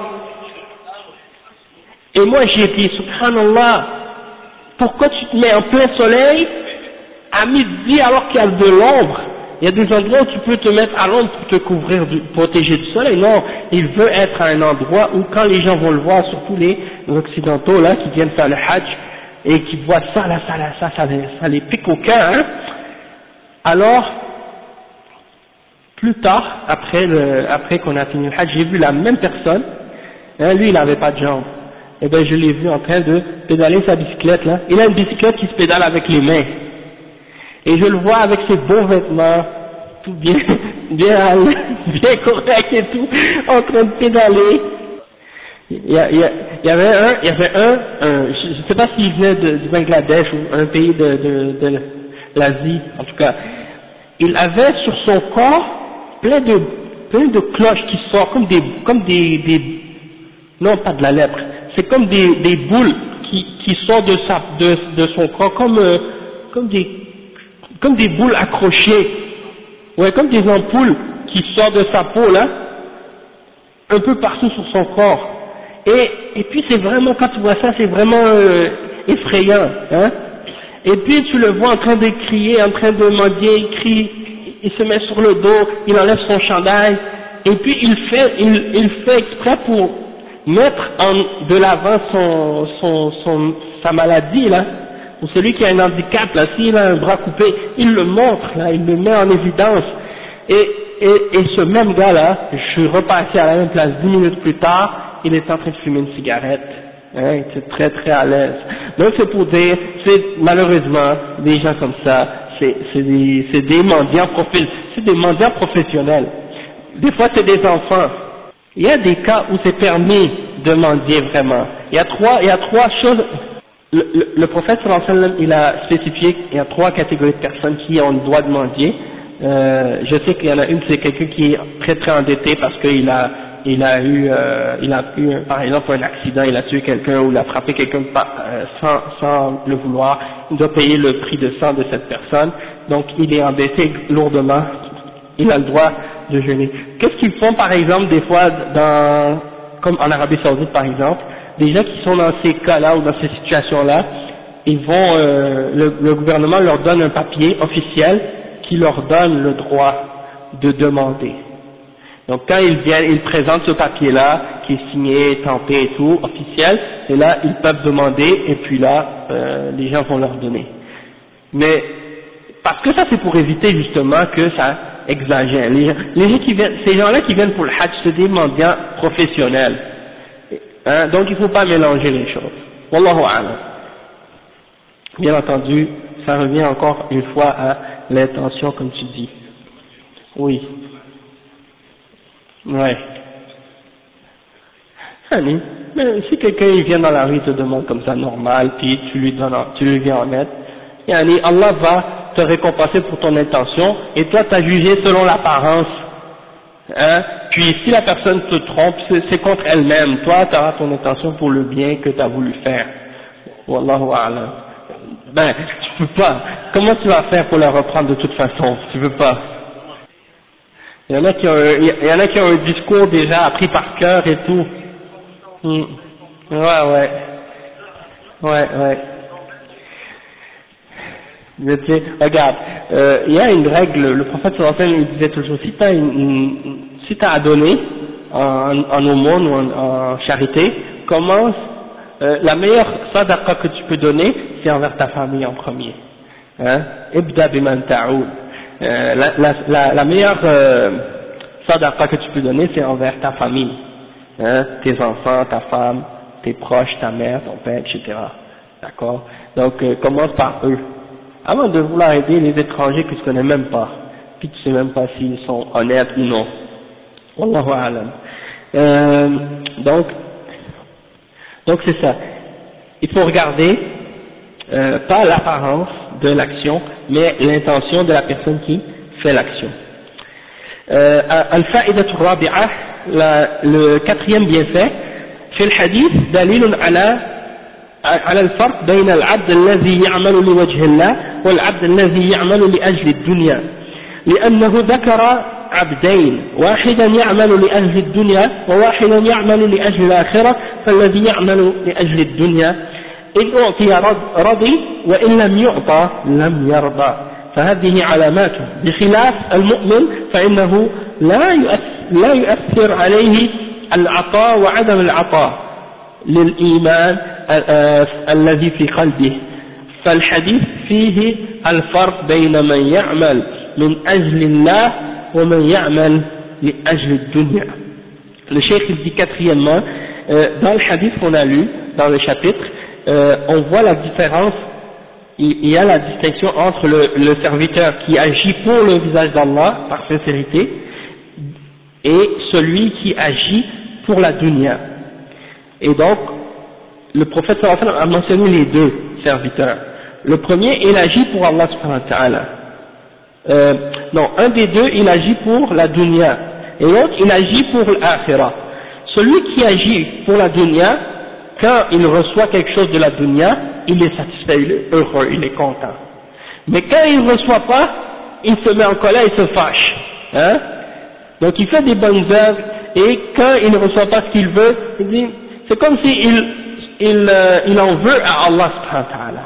Et moi j'ai dit, subhanallah, pourquoi tu te mets en plein soleil, à midi alors qu'il y a de l'ombre? Il y a des endroits où tu peux te mettre à l'ombre pour te couvrir, protéger du soleil. Non, il veut être à un endroit où quand les gens vont le voir, surtout les occidentaux là, qui viennent faire le hajj, et qui voient ça là, ça les pique au cœur, hein. Alors, plus tard, après qu'on a fini le hajj, j'ai vu la même personne, hein, lui il n'avait pas de jambes, et ben je l'ai vu en train de pédaler sa bicyclette là. Il a une bicyclette qui se pédale avec les mains. Et je le vois avec ses beaux vêtements, tout bien correct et tout, en train de pédaler. Il y avait un, je ne sais pas s'il venait du Bangladesh ou un pays de l'Asie, en tout cas. Il avait sur son corps plein de cloches qui sortent comme des non pas de la lèpre, c'est comme des boules qui sortent de son corps comme des boules accrochées, ouais, comme des ampoules qui sortent de sa peau là, un peu partout sur son corps. Et puis c'est vraiment, quand tu vois ça, c'est vraiment effrayant, hein. Et puis tu le vois en train de crier, en train de mendier, il crie, il se met sur le dos, il enlève son chandail, et puis il fait exprès pour mettre de l'avant sa maladie là. Ou celui qui a un handicap, là, s'il a un bras coupé, il le montre, là, il le met en évidence. Et ce même gars-là, je suis repassé à la même place 10 minutes plus tard, il est en train de fumer une cigarette. Hein, il était très très à l'aise. Donc c'est pour dire, malheureusement, des gens comme ça, c'est des mendiants professionnels. Des fois c'est des enfants. Il y a des cas où c'est permis de mendier vraiment. Il y a trois choses. Le prophète sallallahu alayhi wa sallam, il a spécifié qu'il y a 3 catégories de personnes qui ont le droit de mendier. Je sais qu'il y en a une, c'est quelqu'un qui est très très endetté parce qu'il a eu par exemple un accident, il a tué quelqu'un ou il a frappé quelqu'un sans le vouloir. Il doit payer le prix de sang de cette personne, donc il est endetté lourdement. Il a le droit de jeûner. Qu'est-ce qu'ils font par exemple des fois comme en Arabie Saoudite par exemple? Des gens qui sont dans ces cas-là ou dans ces situations-là, ils vont, le gouvernement leur donne un papier officiel qui leur donne le droit de demander. Donc quand ils viennent, ils présentent ce papier-là, qui est signé, tampé et tout, officiel, et là ils peuvent demander, et puis là, les gens vont leur donner. Mais, parce que ça c'est pour éviter justement que ça exagère. Les gens qui viennent, ces gens-là qui viennent pour le hajj, c'est des mendiants professionnels. Hein, donc il ne faut pas mélanger les choses. Wallahu a'lam. Bien entendu, ça revient encore une fois à l'intention comme tu dis. Oui. Ouais. Allez. Mais si quelqu'un vient dans la rue et te demande comme ça normal, puis tu lui viens en aide, Allah va te récompenser pour ton intention, et toi tu as jugé selon l'apparence. Hein, Puis si la personne te trompe, c'est contre elle-même. Toi, tu auras ton intention pour le bien que tu as voulu faire. Wallahu a'lam. Ben, tu peux pas. Comment tu vas faire pour la reprendre de toute façon? Tu veux pas. Il y en a qui ont un discours déjà appris par cœur et tout. Ouais. Mais tu sais, regarde, il y a une règle, le prophète sallallahu alayhi wa sallam, il disait toujours, si t'as à donner en aumône ou en charité, commence, la meilleure sadaqa que tu peux donner, c'est envers ta famille en premier. Hein? Ibda biman ta'oud. La meilleure sadaqa que tu peux donner, c'est envers ta famille. Hein? Tes enfants, ta femme, tes proches, ta mère, ton père, etc. D'accord? Donc, commence par eux. Avant de vouloir aider les étrangers que tu connais même pas, puis tu sais même pas s'ils sont honnêtes ou non. Wallahu a'lam. Donc c'est ça. Il faut regarder, pas l'apparence de l'action, mais l'intention de la personne qui fait l'action. Al-fa'idatu rabi'a, le quatrième bienfait, في الحديث دليل على الفرق بين العبد الذي يعمل لوجه الله والعبد الذي يعمل لأجل الدنيا، لأنه ذكر عبدين، واحدا يعمل لأجل الدنيا وواحدا يعمل لأجل الآخرة، فالذي يعمل لأجل الدنيا إن أعطي رضي وإن لم يعطى لم يرضى، فهذه علاماته، بخلاف المؤمن فإنه لا يؤثر عليه العطاء وعدم العطاء للإيمان الذي في قلبه. فالحديث فيه الفرق بين من يعمل من أجل الله ومن يعمل لأجل الدنيا. Le cheikh dit quatrièmement, dans le hadith qu'on a lu, dans le chapitre, on voit la différence, il y a la distinction entre le serviteur qui agit pour le visage d'Allah par sincérité et celui qui agit pour la dunya. Et donc, le prophète sallallahu alayhi wa sallam a mentionné les deux serviteurs. Le premier, il agit pour Allah subhanahu wa ta'ala. Non, un des deux, il agit pour la dunya. Et l'autre, il agit pour l'akhirah. Celui qui agit pour la dunya, quand il reçoit quelque chose de la dunya, il est satisfait, il est heureux, il est content. Mais quand il ne reçoit pas, il se met en colère, il se fâche. Hein? Donc il fait des bonnes œuvres, et quand il ne reçoit pas ce qu'il veut, il dit, c'est comme si il en veut à Allah subhanahu wa ta'ala.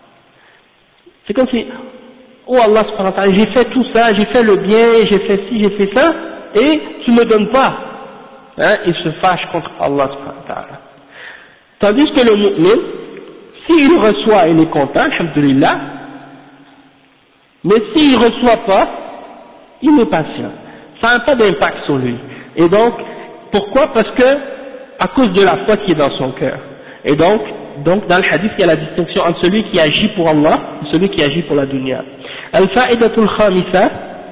C'est comme si, oh Allah subhanahu wa ta'ala, j'ai fait tout ça, j'ai fait le bien, j'ai fait ci, j'ai fait ça, et tu me donnes pas. Hein, il se fâche contre Allah subhanahu wa ta'ala. Tandis que le mu'min, s'il reçoit, il est content, alhamdulillah, mais s'il ne reçoit pas, il est patient. Ça n'a pas d'impact sur lui. Et donc, pourquoi? Parce que, à cause de la foi qui est dans son cœur. Et donc dans le hadith, il y a la distinction entre celui qui agit pour Allah et celui qui agit pour la dunya. Al-fa'idatul khamisa,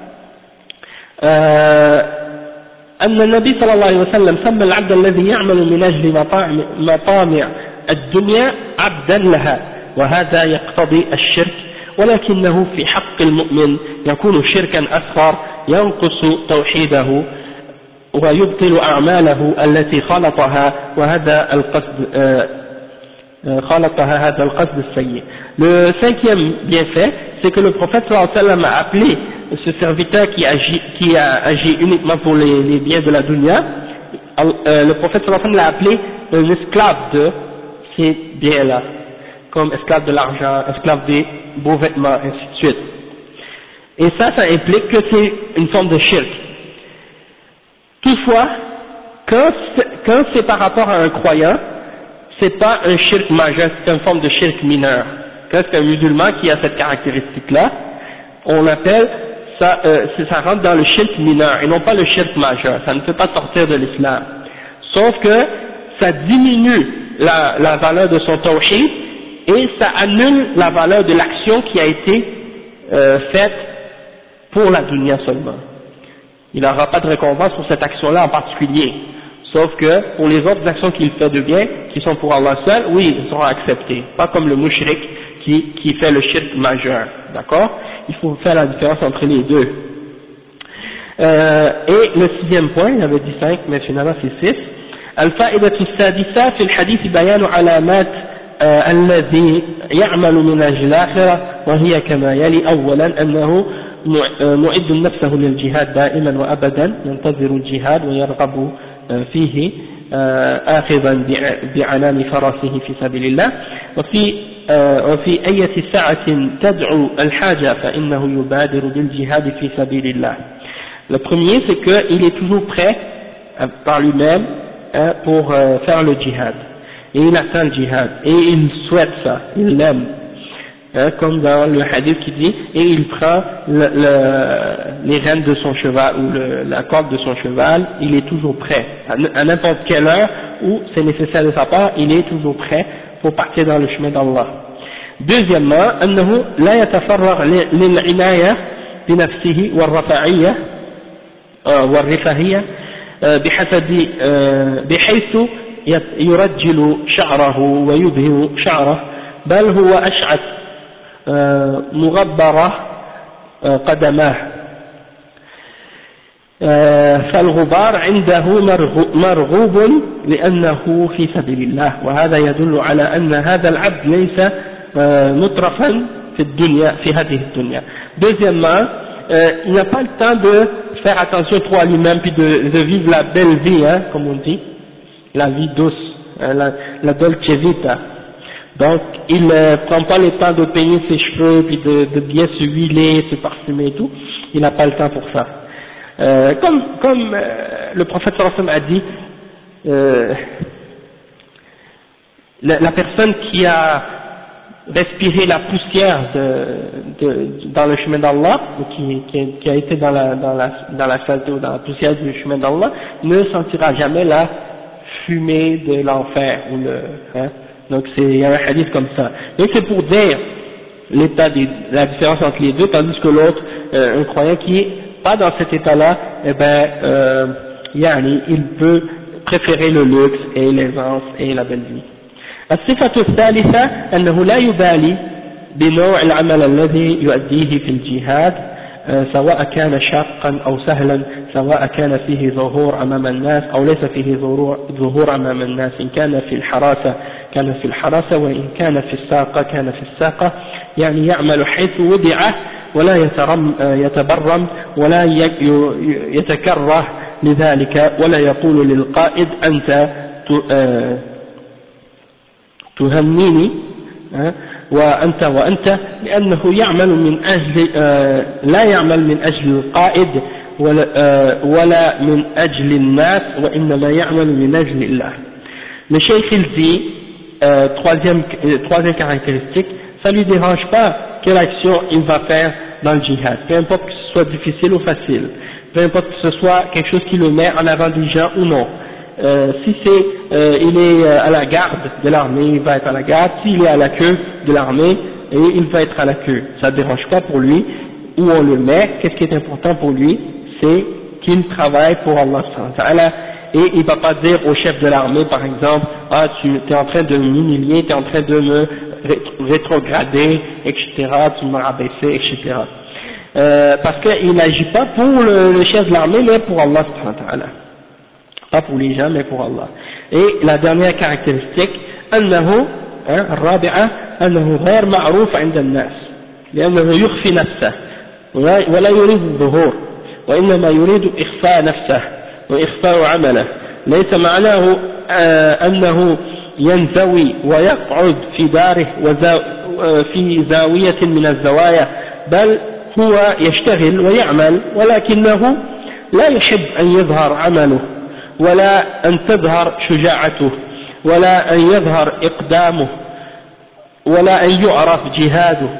أن النبي صلى الله عليه وسلم سمى العبد الذي يعمل من أجل مطامع الدنيا عبدا لها، وهذا يقتضي الشرك، ولكنه في حق المؤمن يكون شركا أصغر ينقص توحيده ويبطل أعماله التي خلطها هذا القصد السيء. Le cinquième bienfait, c'est que le prophète sallallahu alayhi wa sallam a appelé ce serviteur qui agit uniquement pour les biens de la dunya, le prophète sallallahu alayhi wa sallam l'a appelé un esclave de ces biens-là, comme esclave de l'argent, esclave des beaux vêtements, ainsi de suite. Et ça implique que c'est une forme de shirk. Toutefois, quand c'est par rapport à un croyant, c'est pas un shirk majeur, c'est une forme de shirk mineur. Quand c'est un musulman qui a cette caractéristique-là, on appelle ça, ça rentre dans le shirk mineur et non pas le shirk majeur. Ça ne peut pas sortir de l'islam. Sauf que ça diminue la valeur de son tawhid et ça annule la valeur de l'action qui a été faite pour la dunya seulement. Il n'aura pas de récompense pour cette action-là en particulier. Sauf que pour les autres actions qu'il fait de bien, qui sont pour Allah seul, oui, ils seront acceptés. Pas comme le mushrik qui fait le shirk majeur. D'accord? Il faut faire la différence entre les deux. Et le sixième point, il avait dit 5, mais finalement c'est 6. الفائدة السادسة في الحديث بيان علامات الذي يعمل من أجل الآخرة وهي كما يلي. أولا أنه معد نفسه للجهاد دائما وأبدا، ينتظر الجهاد ويرغب فيه آخذا بعنان فرسه في سبيل الله. وفي أي ساعة تدعو الحاجة فإنه يبادر بالجهاد في سبيل الله. Le premier, c'est qu'il est toujours prêt par lui-même pour faire le djihad. Et il attend le djihad. Et il souhaite ça, il l'aime. Comme dans le hadith qui dit, et il prend les rênes de son cheval, ou la corde de son cheval, il est toujours prêt. À n'importe quelle heure où c'est nécessaire de sa part, il est toujours prêt pour partir dans le chemin d'Allah. Deuxièmement, أنه لا يتفرغ للعناية بنفسه والرفاهية بحيث يرجل شعره ويبهر شعره، بل هو أشعث مغبرة قدماه، فالغبار عنده مرغوب لأنه في سبيل الله، وهذا يدل على أن هذا العبد ليس مترفا في الدنيا في هذه الدنيا. Deuxièmement, il n'a pas le temps de faire attention trop à lui-même puis de vivre la belle vie, hein, comme on dit, la vie douce, la dolce vita. Donc il ne prend pas le temps de peigner ses cheveux puis de bien se huiler, se parfumer et tout, il n'a pas le temps pour ça. Comme le prophète sallallahu alayhi wa sallam a dit, la personne qui a respiré la poussière dans le chemin d'Allah, ou qui a été dans la saleté ou dans la poussière du chemin d'Allah, ne sentira jamais la fumée de l'enfer ou donc il y a un hadith comme ça. Donc c'est pour dire la différence entre les deux, tandis que l'autre, un croyant qui est pas dans cet état-là, eh ben, il peut préférer le luxe et l'aisance et la belle vie. الصفة الثالثة أنه لا يبالي بنوع العمل الذي يؤديه في الجهاد، سواء كان شاقا أو سهلا، سواء كان فيه ظهور أمام الناس أو ليس فيه ظهور أمام الناس، إن كان في الحراسة كان في الحراسة، وإن كان في الساقة كان في الساقة، يعني يعمل حيث وضعه ولا يتبرم ولا يتكره لذلك، ولا يقول للقائد أنت تهمني وأنت، لأنه يعمل من أجل لا يعمل من أجل القائد ولا من أجل الناس، وإنما يعمل من أجل الله. Le cheikh il dit, troisième caractéristique, ça lui dérange pas quelle action il va faire dans le djihad, peu importe que ce soit difficile ou facile, peu importe que ce soit quelque chose qui le met en avant des gens ou non. Si il est à la garde de l'armée, il va être à la garde. S'il est à la queue de l'armée, il va être à la queue. Ça ne dérange pas pour lui où on le met. Qu'est-ce qui est important pour lui? C'est qu'il travaille pour Allah. Et il ne va pas dire au chef de l'armée, par exemple, ah, tu es en train de m'humilier, tu es en train de me rétrograder, etc., tu m'as rabaissé, etc. Parce qu'il n'agit pas pour le chef de l'armée, mais pour Allah. Pas pour les gens, mais pour Allah. Et la dernière caractéristique, أنه الرابعة أنه غير معروف عند الناس، لأنه يخفي نفسه ولا يريد الظهور، وإنما يريد إخفاء نفسه وإخفاء عمله. ليس معناه أنه ينزوي ويقعد في داره في زاوية من الزوايا، بل هو يشتغل ويعمل، ولكنه لا يحب أن يظهر عمله، ولا أن تظهر شجاعته، ولا أن يظهر إقدامه، ولا أن يعرف جهاده،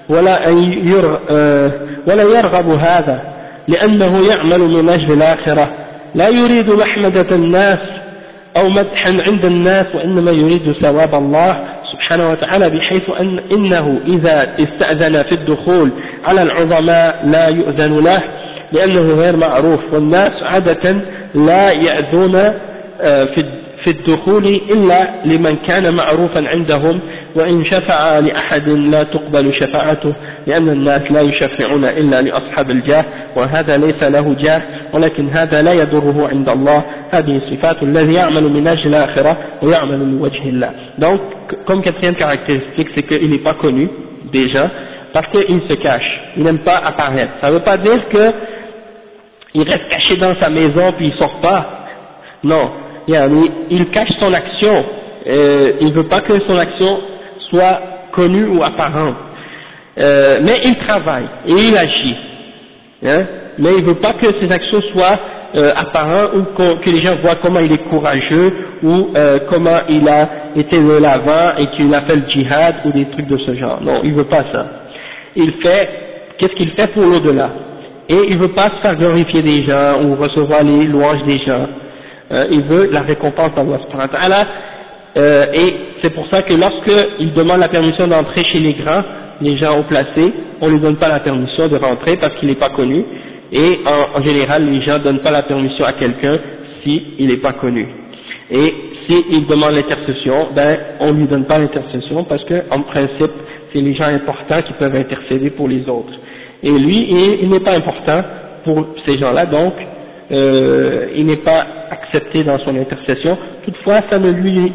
ولا يرغب هذا، لأنه يعمل من أجل الآخرة، لا يريد محمدة الناس أو مدحا عند الناس، وإنما يريد ثواب الله سبحانه وتعالى، بحيث إنه إذا استأذن في الدخول على العظماء لا يؤذن له لأنه غير معروف، والناس عادة لا يأذون في الدخول إلا لمن كان معروفا عندهم، وإن شفع لأحد لا تقبل شفاعته، لأن الناس لا يشفعون إلا لأصحاب الجاه وهذا ليس له جاه ولكن هذا لا يضره عند الله هذه صفات الذي يعمل من أجل الآخرة ويعمل لوجه الله. Donc comme quatrième caractéristique, c'est qu'il n'est pas connu déjà parce qu'il se cache, il n'aime pas apparaître. Ça ne veut pas dire que il reste caché dans sa maison puis il sort pas. Non, il cache son action. Il ne veut pas que son action soit connue ou apparente. Mais il travaille et il agit. Hein, mais il ne veut pas que ses actions soient apparentes ou que les gens voient comment il est courageux ou comment il a été de l'avant et qu'il a fait le djihad ou des trucs de ce genre. Non, il ne veut pas ça. Qu'est-ce qu'il fait pour l'au-delà? Et il ne veut pas se faire glorifier des gens ou recevoir les louanges des gens. Il veut la récompense d'Allah subhanahu wa ta'ala. Et c'est pour ça que lorsqu'il demande la permission d'entrer chez les grands, les gens haut placés, on ne lui donne pas la permission de rentrer parce qu'il n'est pas connu. Et en général, les gens ne donnent pas la permission à quelqu'un s'il n'est pas connu. Et s'il demande l'intercession, ben on ne lui donne pas l'intercession parce qu'en principe, c'est les gens importants qui peuvent intercéder pour les autres. Et lui, il n'est pas important pour ces gens-là, donc il n'est pas accepté dans son intercession. Toutefois, ça ne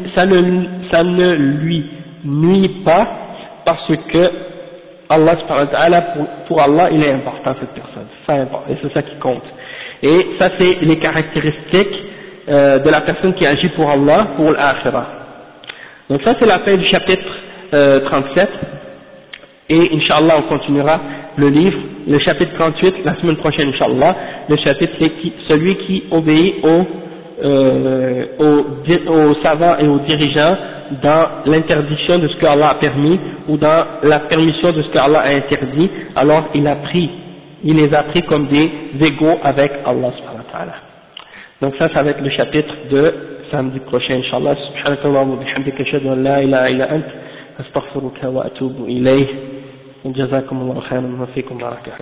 lui nuit pas parce que Allah subhanahu wa ta'ala, pour Allah, il est important cette personne. Et c'est ça qui compte. Et ça, c'est les caractéristiques de la personne qui agit pour Allah, pour l'akhirah. Donc ça, c'est la fin du chapitre 37. Et Inch'Allah, on continuera le livre, le chapitre 38, la semaine prochaine, Inch'Allah. Le chapitre, c'est celui qui obéit aux savants et aux dirigeants dans l'interdiction de ce que Allah a permis ou dans la permission de ce que Allah a interdit. Alors, il les a pris comme des égaux avec Allah subhanahu wa ta'ala. Donc ça va être le chapitre de samedi prochain, Inch'Allah. Subhanakallah wa bihamdika ashhadu an la ilaha illa ant astaghfiruka wa atubu ilayh. جزاكم الله خيرا وفيكم بارك الله.